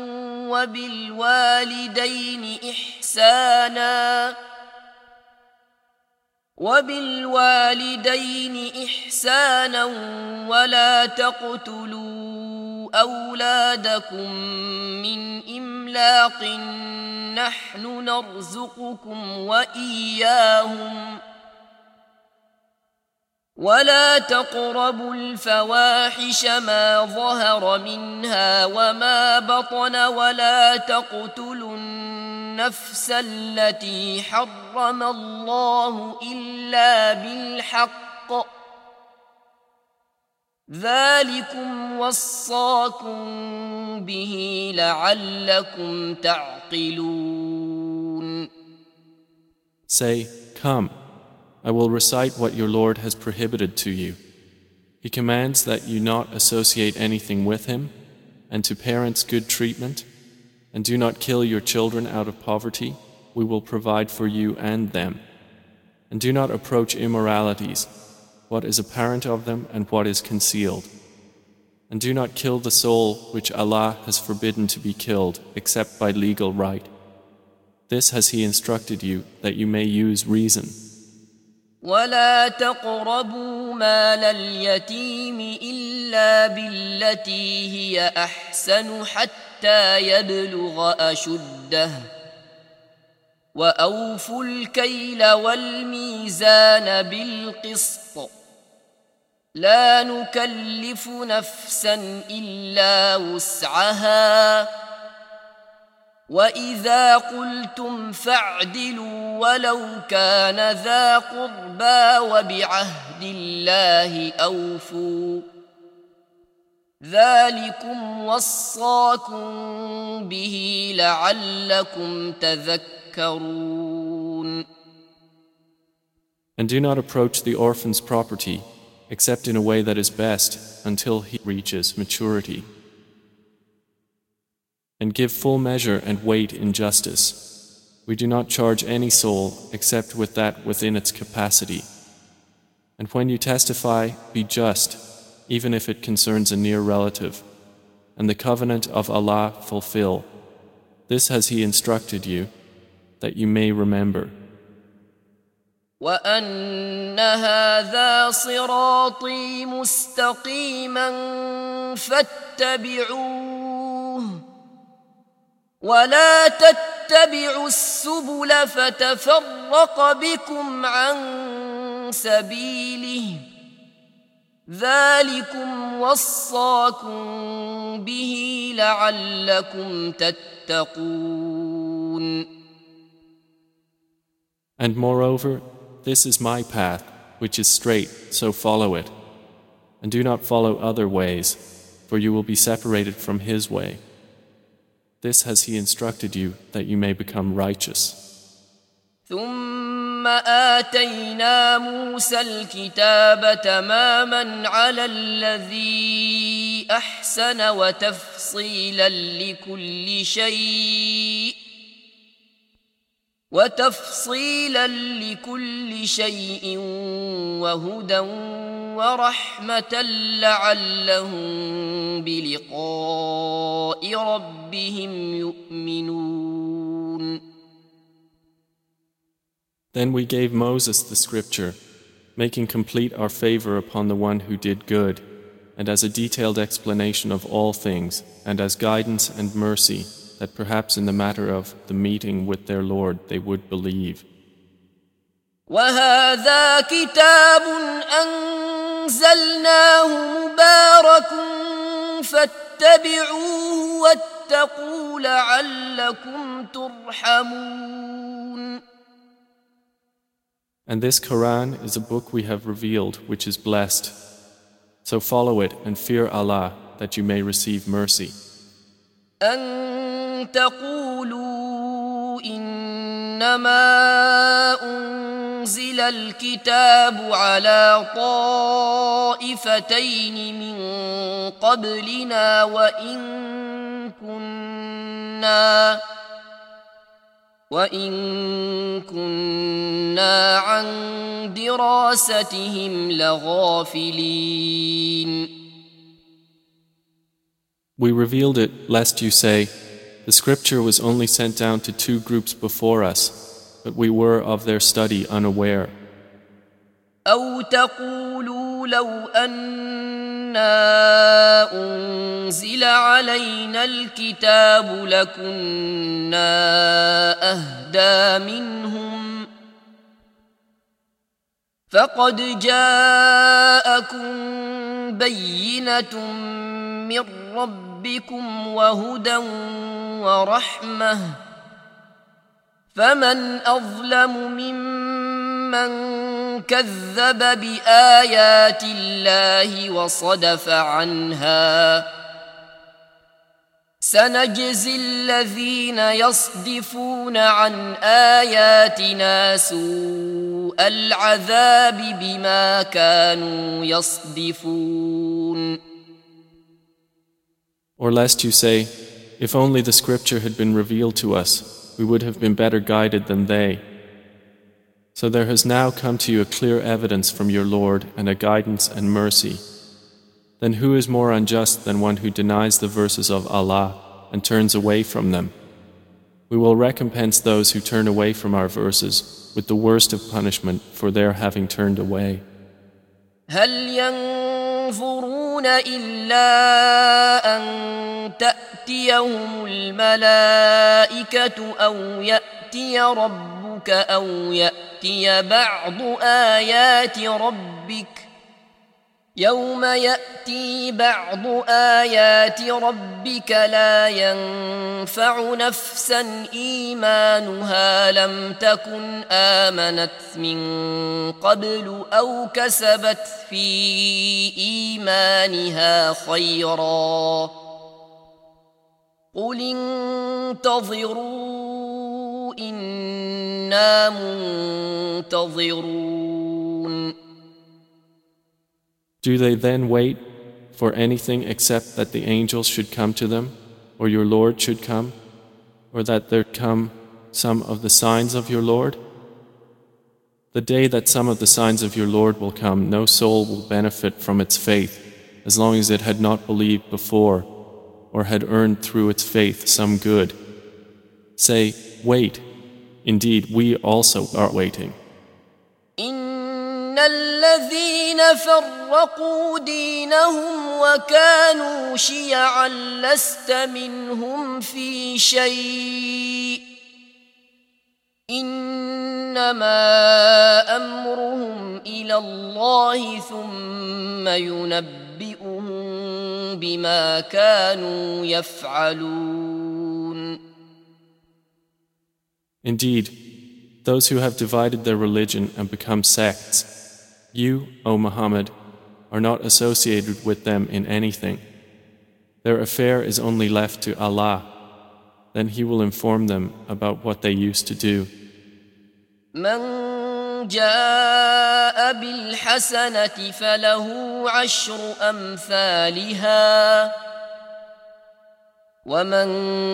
S1: وبالوالدين إحسانا ولا تقتلوا أولادكم من إملاق نحن نرزقكم وإياهم ولا تقربوا الفواحش ما ظهر منها وما بطن ولا تقتلوا النفس التي حرم الله إلا بالحق ذلكم وصاكم به لعلكم تعقلون.
S2: Say, come, I will recite what your Lord has prohibited to you. He commands that you not associate anything with Him, and to parents good treatment, and do not kill your children out of poverty, we will provide for you and them. And do not approach immoralities, what is apparent of them and what is concealed. And do not kill the soul which Allah has forbidden to be killed except by legal right. This has He instructed you that you may use reason.
S1: ولا تقربوا مال اليتيم إلا بالتي هي أحسن حتى يبلغ أشده وأوفوا الكيل والميزان بالقسط لا نكلف نفسا إلا وسعها وإذا قلتم فاعدلوا ولو كان ذا قربى وبعهد الله أوفوا ذلكم وصاكم به لعلكم تذكرون.
S2: And do not approach the orphan's property except in a way that is best until he reaches maturity. And give full measure and weight in justice. We do not charge any soul except with that within its capacity. And when you testify, be just, even if it concerns a near relative. And the covenant of Allah fulfill. This has He instructed you, that you may remember.
S1: وأن هذا صراطي مستقيما فاتبعوه ولا تتبعوا السبل فتفرق بكم عن سبيله ذلكم وصاكم به لعلكم تتقون.
S2: And moreover, this is my path, which is straight, so follow it. And do not follow other ways, for you will be separated from His way. This has He instructed you, that you may become righteous.
S1: ثم آتينا موسى الكتاب تماما على الذي أحسن وتفصيلا لكل شيء وهدى ورحمة لعلهم بلقاء ربهم يؤمنون.
S2: Then we gave Moses the scripture, making complete our favor upon the one who did good, and as a detailed explanation of all things, and as guidance and mercy, that perhaps in the matter of the meeting with their Lord they would believe.
S1: وهذا كتاب أنزلناه مبارك فاتبعوه واتقوا لعلكم ترحمون.
S2: And this Quran is a book we have revealed which is blessed. So follow it and fear Allah that you may receive mercy.
S1: أن تقولوا إنما أنزل الكتاب على طائفتين من قبلنا وإن كنا عن دراستهم لغافلين.
S2: We revealed it lest you say, the scripture was only sent down to 2 groups before us, but we were of their study unaware.
S1: أو تقولوا لو أنا أنزل علينا الكتاب لكنا أهدى منهم فقد جاءكم بينة من ربكم وهدى ورحمة فمن أظلم ممن كذب بآيات الله وصدف عنها سنجزي الذين يصدفون عن آياتنا سوء العذاب بما كانوا يصدفون.
S2: Or lest you say, if only the scripture had been revealed to us, we would have been better guided than they. So there has now come to you a clear evidence from your Lord and a guidance and mercy. Then who is more unjust than one who denies the verses of Allah and turns away from them? We will recompense those who turn away from our verses with the worst of punishment for their having turned away.
S1: هل ينظرون إلا أن تأتيهم الملائكة أو يأتي ربك أو يأتي بعض آيات ربك يوم يأتي بعض آيات ربك لا ينفع نفسا إيمانها لم تكن آمنت من قبل أو كسبت في إيمانها خيرا قل انتظروا إنا منتظرون.
S2: Do they then wait for anything except that the angels should come to them? or your Lord should come, or that there come some of the signs of your Lord? The day that some of the signs of your Lord will come, no soul will benefit from its faith, as long as it had not believed before, or had earned through its faith some good. Say, wait, indeed we also are waiting.
S1: إن الذين فرقوا دينهم وكانوا شيعا لست منهم في شيء إنما أمرهم إلى الله ثم ينبئهم بما كانوا يفعلون.
S2: Indeed, those who have divided their religion and become sects, you, O Muhammad, are not associated with them in anything. Their affair is only left to Allah. Then He will inform them about what they used to do.
S1: من جاء بالحسنة فله عشر أمثالها ومن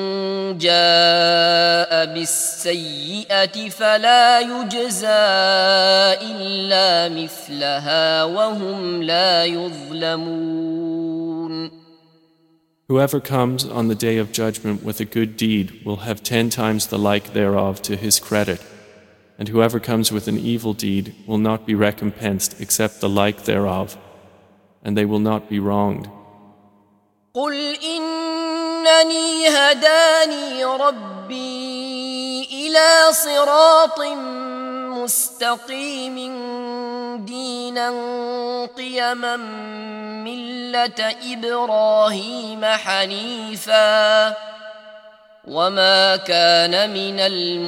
S1: جاء بالسيئة فلا يجزى إلا مثلها وهم لا يظلمون.
S2: Whoever comes on the day of judgment with a good deed will have 10 times the like thereof to his credit, and whoever comes with an evil deed will not be recompensed except the like thereof, and they will not be wronged.
S1: قل إنني هداني ربي إلى صراط مستقيم دينا قيما ملة إبراهيم حنيفا وما كان من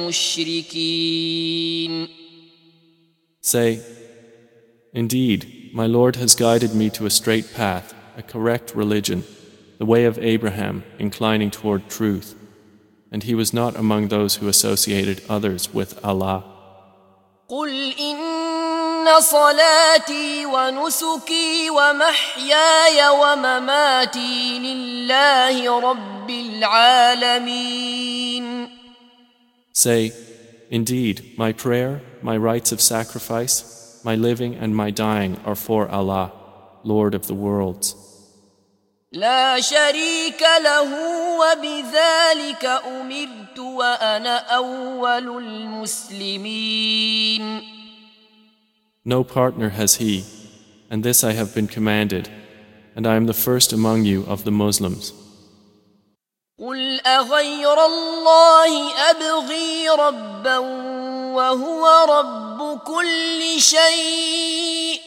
S1: المشركين.
S2: Say, indeed, my Lord has guided me to a straight path, a correct religion, the way of Abraham, inclining toward truth, and he was not among those who associated others with Allah.
S1: قل إن صلاتي ونسكي ومحياي ومماتي لله رب العالمين.
S2: Say, indeed, my prayer, my rites of sacrifice, my living and my dying are for Allah, Lord of the worlds.
S1: لا شريك له وبذلك أمرت وأنا أول المسلمين.
S2: No partner has he, and this I have been commanded, and I am the first among you of the Muslims.
S1: قل أغير الله أبغي ربا وهو رب كل شيء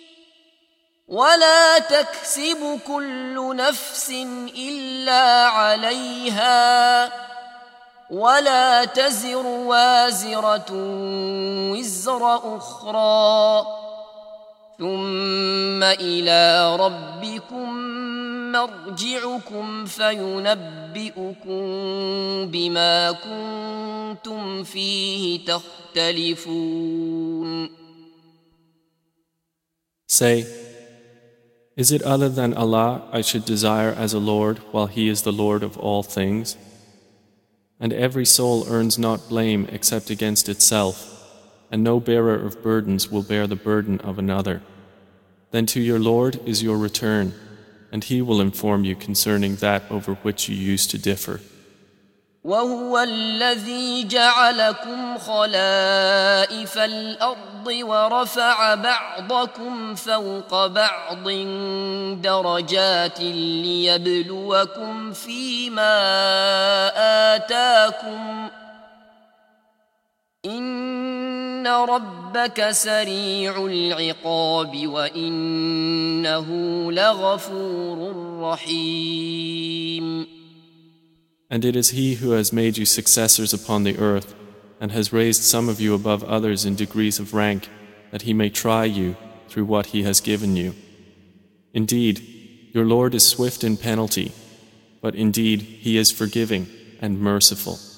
S1: ولا تكسب كل نفس إلا عليها ولا تزر وازرة وزر أخرى ثم إلى ربكم مرجعكم فينبئكم بما كنتم فيه تختلفون.
S2: Say, is it other than Allah I should desire as a Lord while He is the Lord of all things? And every soul earns not blame except against itself, and no bearer of burdens will bear the burden of another. Then to your Lord is your return, and He will inform you concerning that over which you used to differ.
S1: وهو الذي جعلكم خلائف الأرض ورفع بعضكم فوق بعض درجات ليبلوكم فيما آتاكم إن ربك سريع العقاب وإنه لغفور رحيم.
S2: And it is He who has made you successors upon the earth, and has raised some of you above others in degrees of rank, that He may try you through what He has given you. Indeed, your Lord is swift in penalty, but indeed He is forgiving and merciful.